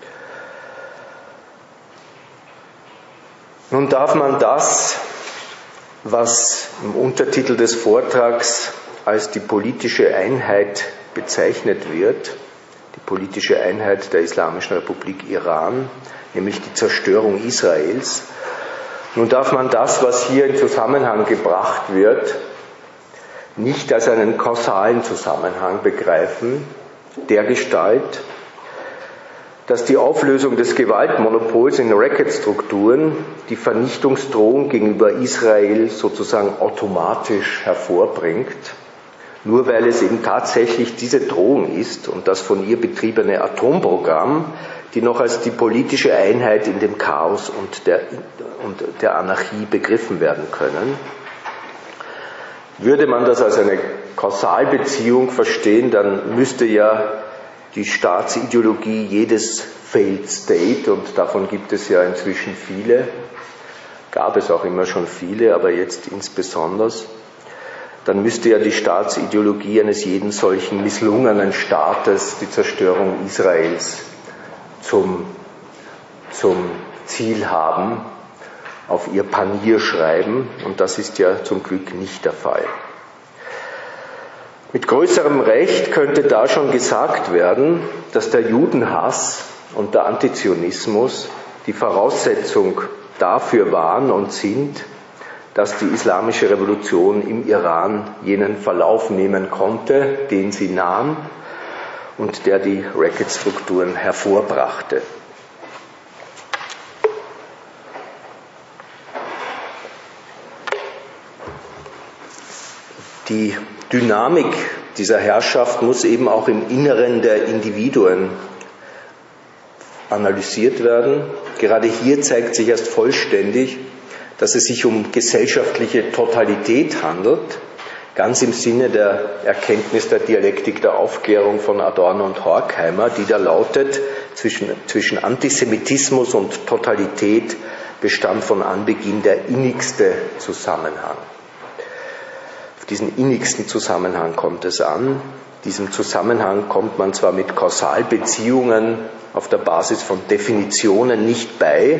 Nun darf man das, was im Untertitel des Vortrags als die politische Einheit bezeichnet wird, die politische Einheit der Islamischen Republik Iran, nämlich die Zerstörung Israels. Nun darf man das, was hier in Zusammenhang gebracht wird, nicht als einen kausalen Zusammenhang begreifen, dergestalt, dass die Auflösung des Gewaltmonopols in Racket-Strukturen die Vernichtungsdrohung gegenüber Israel sozusagen automatisch hervorbringt, nur weil es eben tatsächlich diese Drohung ist und das von ihr betriebene Atomprogramm, die noch als die politische Einheit in dem Chaos und der Anarchie begriffen werden können. Würde man das als eine Kausalbeziehung verstehen, dann müsste ja die Staatsideologie jedes Failed State, und davon gibt es ja inzwischen viele, gab es auch immer schon viele, aber jetzt insbesondere, dann müsste ja die Staatsideologie eines jeden solchen misslungenen Staates die Zerstörung Israels zum Ziel haben, auf ihr Panier schreiben, und das ist ja zum Glück nicht der Fall. Mit größerem Recht könnte da schon gesagt werden, dass der Judenhass und der Antizionismus die Voraussetzung dafür waren und sind, dass die islamische Revolution im Iran jenen Verlauf nehmen konnte, den sie nahm und der die Racket-Strukturen hervorbrachte. Die Dynamik dieser Herrschaft muss eben auch im Inneren der Individuen analysiert werden. Gerade hier zeigt sich erst vollständig, dass es sich um gesellschaftliche Totalität handelt, ganz im Sinne der Erkenntnis der Dialektik der Aufklärung von Adorno und Horkheimer, die da lautet, zwischen Antisemitismus und Totalität bestand von Anbeginn der innigste Zusammenhang. Auf diesen innigsten Zusammenhang kommt es an. Diesem Zusammenhang kommt man zwar mit Kausalbeziehungen auf der Basis von Definitionen nicht bei,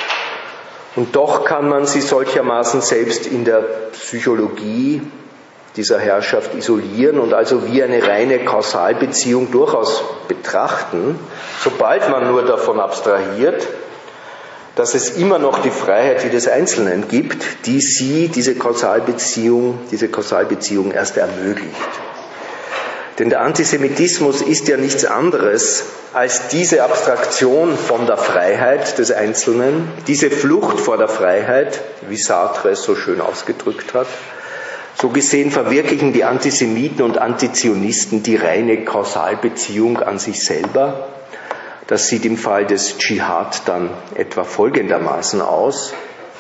und doch kann man sie solchermaßen selbst in der Psychologie dieser Herrschaft isolieren und also wie eine reine Kausalbeziehung durchaus betrachten, sobald man nur davon abstrahiert, dass es immer noch die Freiheit jedes Einzelnen gibt, die diese Kausalbeziehung erst ermöglicht. Denn der Antisemitismus ist ja nichts anderes als diese Abstraktion von der Freiheit des Einzelnen, diese Flucht vor der Freiheit, wie Sartre es so schön ausgedrückt hat. So gesehen verwirklichen die Antisemiten und Antizionisten die reine Kausalbeziehung an sich selber. Das sieht im Fall des Dschihad dann etwa folgendermaßen aus.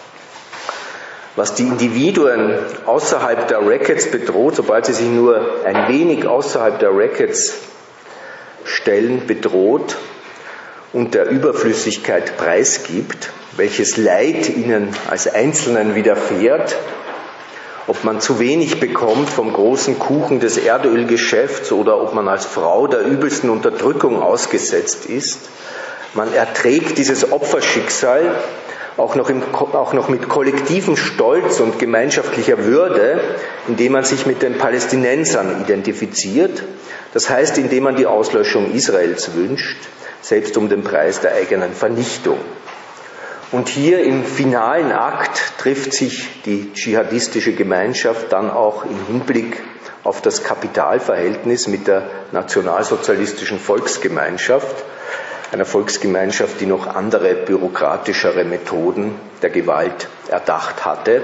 Was die Individuen außerhalb der Rackets bedroht, sobald sie sich nur ein wenig außerhalb der Rackets stellen, bedroht und der Überflüssigkeit preisgibt, welches Leid ihnen als Einzelnen widerfährt, ob man zu wenig bekommt vom großen Kuchen des Erdölgeschäfts oder ob man als Frau der übelsten Unterdrückung ausgesetzt ist. Man erträgt dieses Opferschicksal auch noch mit kollektivem Stolz und gemeinschaftlicher Würde, indem man sich mit den Palästinensern identifiziert, das heißt, indem man die Auslöschung Israels wünscht, selbst um den Preis der eigenen Vernichtung. Und hier im finalen Akt trifft sich die dschihadistische Gemeinschaft dann auch im Hinblick auf das Kapitalverhältnis mit der nationalsozialistischen Volksgemeinschaft, einer Volksgemeinschaft, die noch andere bürokratischere Methoden der Gewalt erdacht hatte.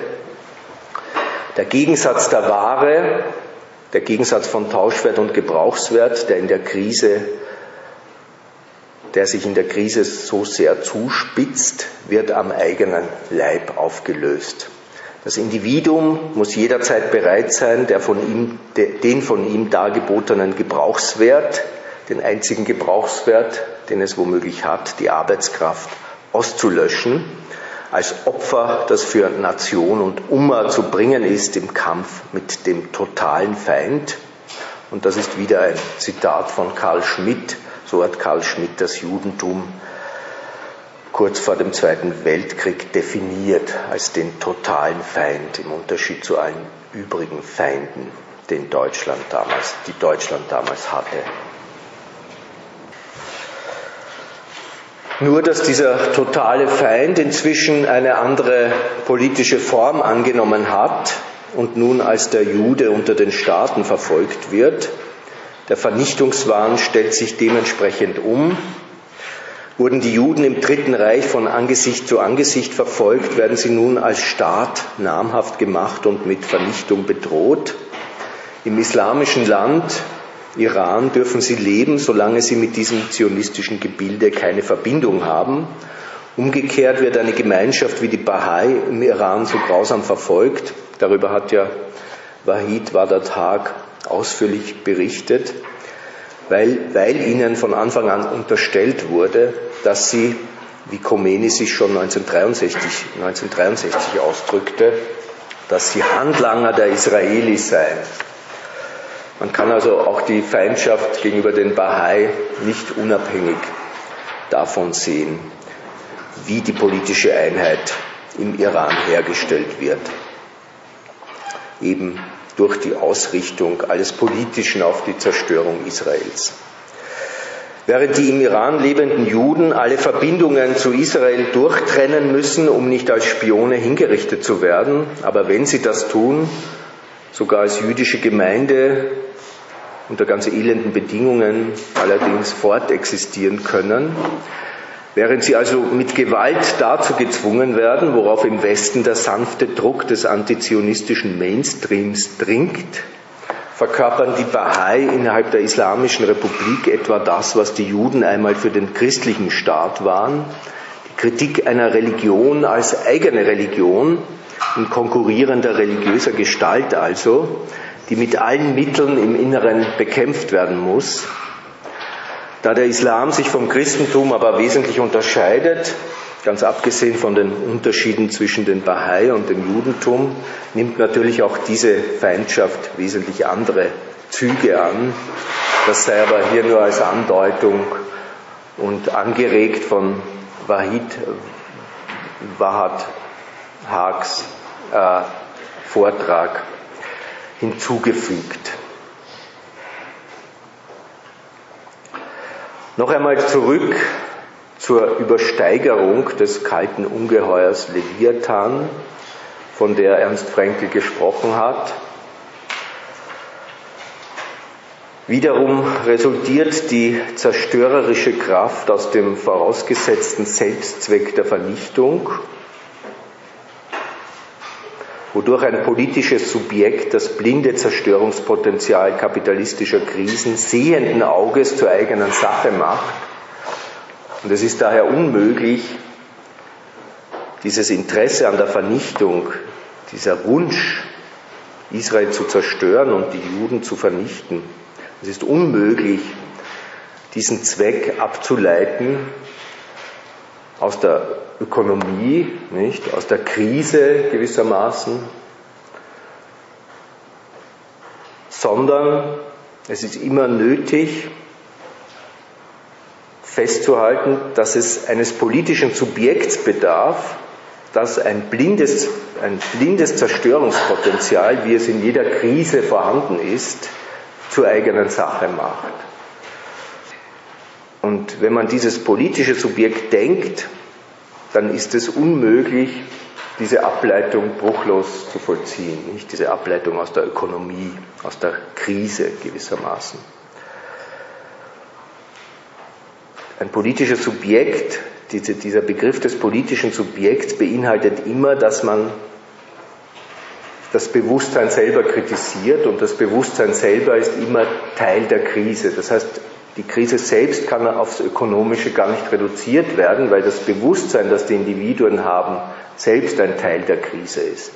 Der Gegensatz der Ware, der Gegensatz von Tauschwert und Gebrauchswert, der sich in der Krise so sehr zuspitzt, wird am eigenen Leib aufgelöst. Das Individuum muss jederzeit bereit sein, den von ihm dargebotenen Gebrauchswert, den einzigen Gebrauchswert, den es womöglich hat, die Arbeitskraft, auszulöschen, als Opfer, das für Nation und Umma zu bringen ist im Kampf mit dem totalen Feind. Und das ist wieder ein Zitat von Carl Schmitt. So hat Carl Schmitt das Judentum kurz vor dem Zweiten Weltkrieg definiert als den totalen Feind im Unterschied zu allen übrigen Feinden, die Deutschland damals hatte. Nur, dass dieser totale Feind inzwischen eine andere politische Form angenommen hat und nun als der Jude unter den Staaten verfolgt wird. Der Vernichtungswahn stellt sich dementsprechend um. Wurden die Juden im Dritten Reich von Angesicht zu Angesicht verfolgt, werden sie nun als Staat namhaft gemacht und mit Vernichtung bedroht. Im islamischen Land Iran dürfen sie leben, solange sie mit diesem zionistischen Gebilde keine Verbindung haben. Umgekehrt wird eine Gemeinschaft wie die Bahai im Iran so grausam verfolgt. Darüber hat ja Wahid Wadat-Haag ausführlich berichtet, weil ihnen von Anfang an unterstellt wurde, dass sie wie Khomeini sich schon 1963 ausdrückte, dass sie Handlanger der Israelis seien. Man kann also auch die Feindschaft gegenüber den Bahai nicht unabhängig davon sehen, wie die politische Einheit im Iran hergestellt wird. Eben durch die Ausrichtung alles Politischen auf die Zerstörung Israels. Während die im Iran lebenden Juden alle Verbindungen zu Israel durchtrennen müssen, um nicht als Spione hingerichtet zu werden, aber wenn sie das tun, sogar als jüdische Gemeinde unter ganz elenden Bedingungen allerdings fortexistieren können, während sie also mit Gewalt dazu gezwungen werden, worauf im Westen der sanfte Druck des antizionistischen Mainstreams dringt, verkörpern die Bahai innerhalb der Islamischen Republik etwa das, was die Juden einmal für den christlichen Staat waren, die Kritik einer Religion als eigene Religion, in konkurrierender religiöser Gestalt also, die mit allen Mitteln im Inneren bekämpft werden muss. Da der Islam sich vom Christentum aber wesentlich unterscheidet, ganz abgesehen von den Unterschieden zwischen den Bahai und dem Judentum, nimmt natürlich auch diese Feindschaft wesentlich andere Züge an. Das sei aber hier nur als Andeutung und angeregt von Wahat Hags Vortrag hinzugefügt. Noch einmal zurück zur Übersteigerung des kalten Ungeheuers Leviathan, von der Ernst Fraenkel gesprochen hat. Wiederum resultiert die zerstörerische Kraft aus dem vorausgesetzten Selbstzweck der Vernichtung, wodurch ein politisches Subjekt das blinde Zerstörungspotenzial kapitalistischer Krisen sehenden Auges zur eigenen Sache macht. Und es ist daher unmöglich, dieses Interesse an der Vernichtung, dieser Wunsch, Israel zu zerstören und die Juden zu vernichten, es ist unmöglich, diesen Zweck abzuleiten aus der Ökonomie, nicht, aus der Krise gewissermaßen, sondern es ist immer nötig, festzuhalten, dass es eines politischen Subjekts bedarf, das ein blindes Zerstörungspotenzial, wie es in jeder Krise vorhanden ist, zur eigenen Sache macht. Und wenn man dieses politische Subjekt denkt, dann ist es unmöglich, diese Ableitung bruchlos zu vollziehen, nicht diese Ableitung aus der Ökonomie, aus der Krise gewissermaßen. Ein politisches Subjekt, dieser Begriff des politischen Subjekts beinhaltet immer, dass man das Bewusstsein selber kritisiert und das Bewusstsein selber ist immer Teil der Krise. Das heißt, die Krise selbst kann aufs Ökonomische gar nicht reduziert werden, weil das Bewusstsein, das die Individuen haben, selbst ein Teil der Krise ist.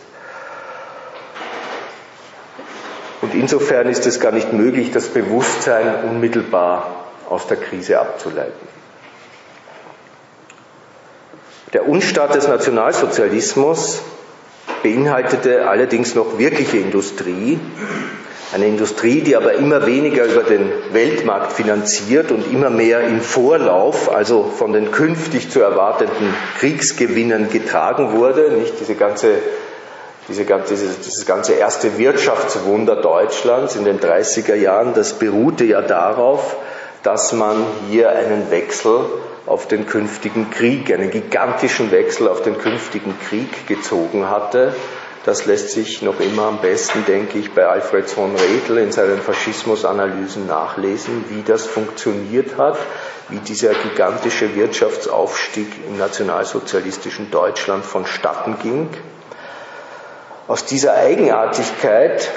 Und insofern ist es gar nicht möglich, das Bewusstsein unmittelbar aus der Krise abzuleiten. Der Unstart des Nationalsozialismus beinhaltete allerdings noch wirkliche Industrie, eine Industrie, die aber immer weniger über den Weltmarkt finanziert und immer mehr im Vorlauf, also von den künftig zu erwartenden Kriegsgewinnen getragen wurde. Nicht dieses ganze erste Wirtschaftswunder Deutschlands in den 30er Jahren, das beruhte ja darauf, dass man hier einen Wechsel auf den künftigen Krieg, einen gigantischen Wechsel auf den künftigen Krieg gezogen hatte. Das lässt sich noch immer am besten, denke ich, bei Alfred von Redl in seinen Faschismusanalysen nachlesen, wie das funktioniert hat, wie dieser gigantische Wirtschaftsaufstieg im nationalsozialistischen Deutschland vonstatten ging. Aus dieser Eigenartigkeit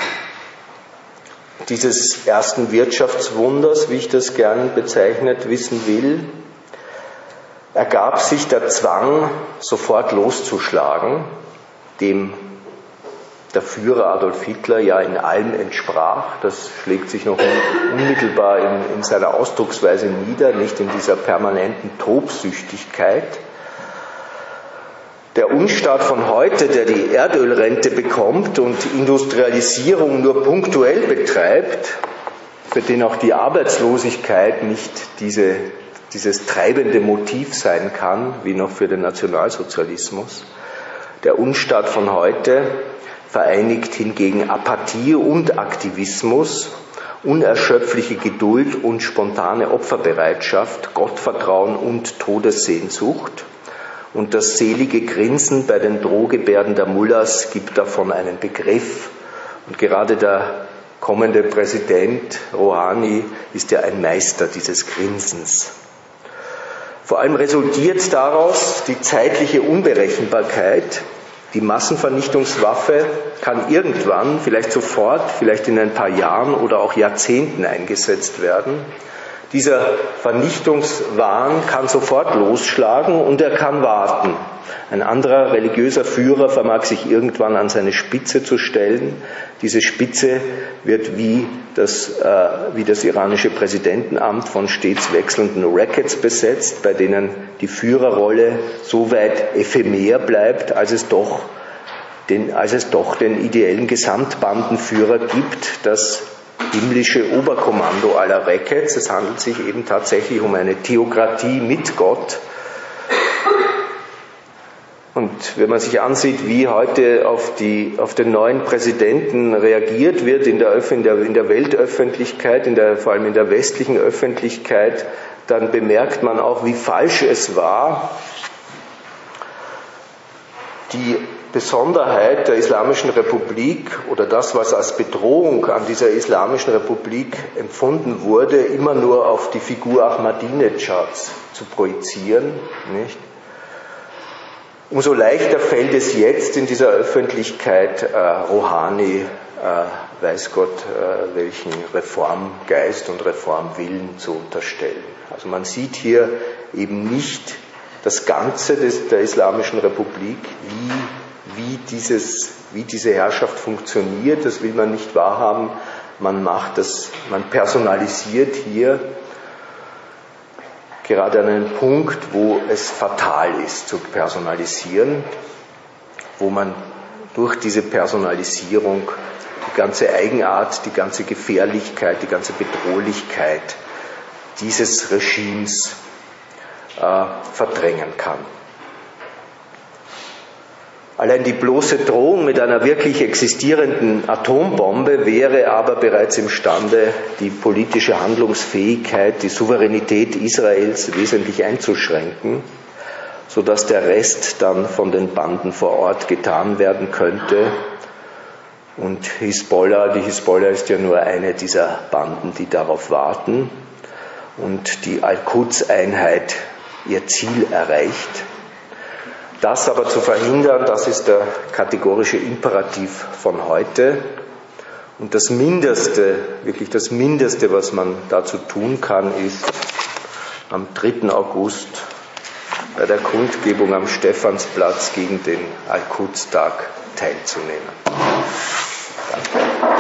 dieses ersten Wirtschaftswunders, wie ich das gern bezeichnet wissen will, ergab sich der Zwang, sofort loszuschlagen, dem der Führer Adolf Hitler ja in allem entsprach. Das schlägt sich noch unmittelbar in seiner Ausdrucksweise nieder, nicht in dieser permanenten Tobsüchtigkeit. Der Unstaat von heute, der die Erdölrente bekommt und Industrialisierung nur punktuell betreibt, für den auch die Arbeitslosigkeit nicht dieses treibende Motiv sein kann, wie noch für den Nationalsozialismus. Der Unstaat von heute vereinigt hingegen Apathie und Aktivismus, unerschöpfliche Geduld und spontane Opferbereitschaft, Gottvertrauen und Todessehnsucht. Und das selige Grinsen bei den Drohgebärden der Mullahs gibt davon einen Begriff. Und gerade der kommende Präsident Rouhani ist ja ein Meister dieses Grinsens. Vor allem resultiert daraus die zeitliche Unberechenbarkeit. Die Massenvernichtungswaffe kann irgendwann, vielleicht sofort, vielleicht in ein paar Jahren oder auch Jahrzehnten eingesetzt werden. Dieser Vernichtungswahn kann sofort losschlagen und er kann warten. Ein anderer religiöser Führer vermag sich irgendwann an seine Spitze zu stellen. Diese Spitze wird wie das iranische Präsidentenamt von stets wechselnden Rackets besetzt, bei denen die Führerrolle so weit ephemer bleibt, als es doch den ideellen Gesamtbandenführer gibt, das himmlische Oberkommando aller Rackets. Es handelt sich eben tatsächlich um eine Theokratie mit Gott. Und wenn man sich ansieht, wie heute auf den neuen Präsidenten reagiert wird in der Weltöffentlichkeit, vor allem in der westlichen Öffentlichkeit, dann bemerkt man auch, wie falsch es war, die Besonderheit der Islamischen Republik oder das, was als Bedrohung an dieser Islamischen Republik empfunden wurde, immer nur auf die Figur Ahmadinejads zu projizieren, nicht? Umso leichter fällt es jetzt in dieser Öffentlichkeit, Rouhani, weiß Gott, welchen Reformgeist und Reformwillen zu unterstellen. Also man sieht hier eben nicht das Ganze der Islamischen Republik, wie diese Herrschaft funktioniert, das will man nicht wahrhaben. Man personalisiert hier gerade an einem Punkt, wo es fatal ist zu personalisieren, wo man durch diese Personalisierung die ganze Eigenart, die ganze Gefährlichkeit, die ganze Bedrohlichkeit dieses Regimes verdrängen kann. Allein die bloße Drohung mit einer wirklich existierenden Atombombe wäre aber bereits imstande, die politische Handlungsfähigkeit, die Souveränität Israels wesentlich einzuschränken, sodass der Rest dann von den Banden vor Ort getan werden könnte. Und die Hisbollah ist ja nur eine dieser Banden, die darauf warten und die Al-Quds-Einheit ihr Ziel erreicht. Das aber zu verhindern, das ist der kategorische Imperativ von heute. Und das Mindeste, wirklich das Mindeste, was man dazu tun kann, ist, am 3. August bei der Kundgebung am Stephansplatz gegen den Al-Quds-Tag teilzunehmen. Danke.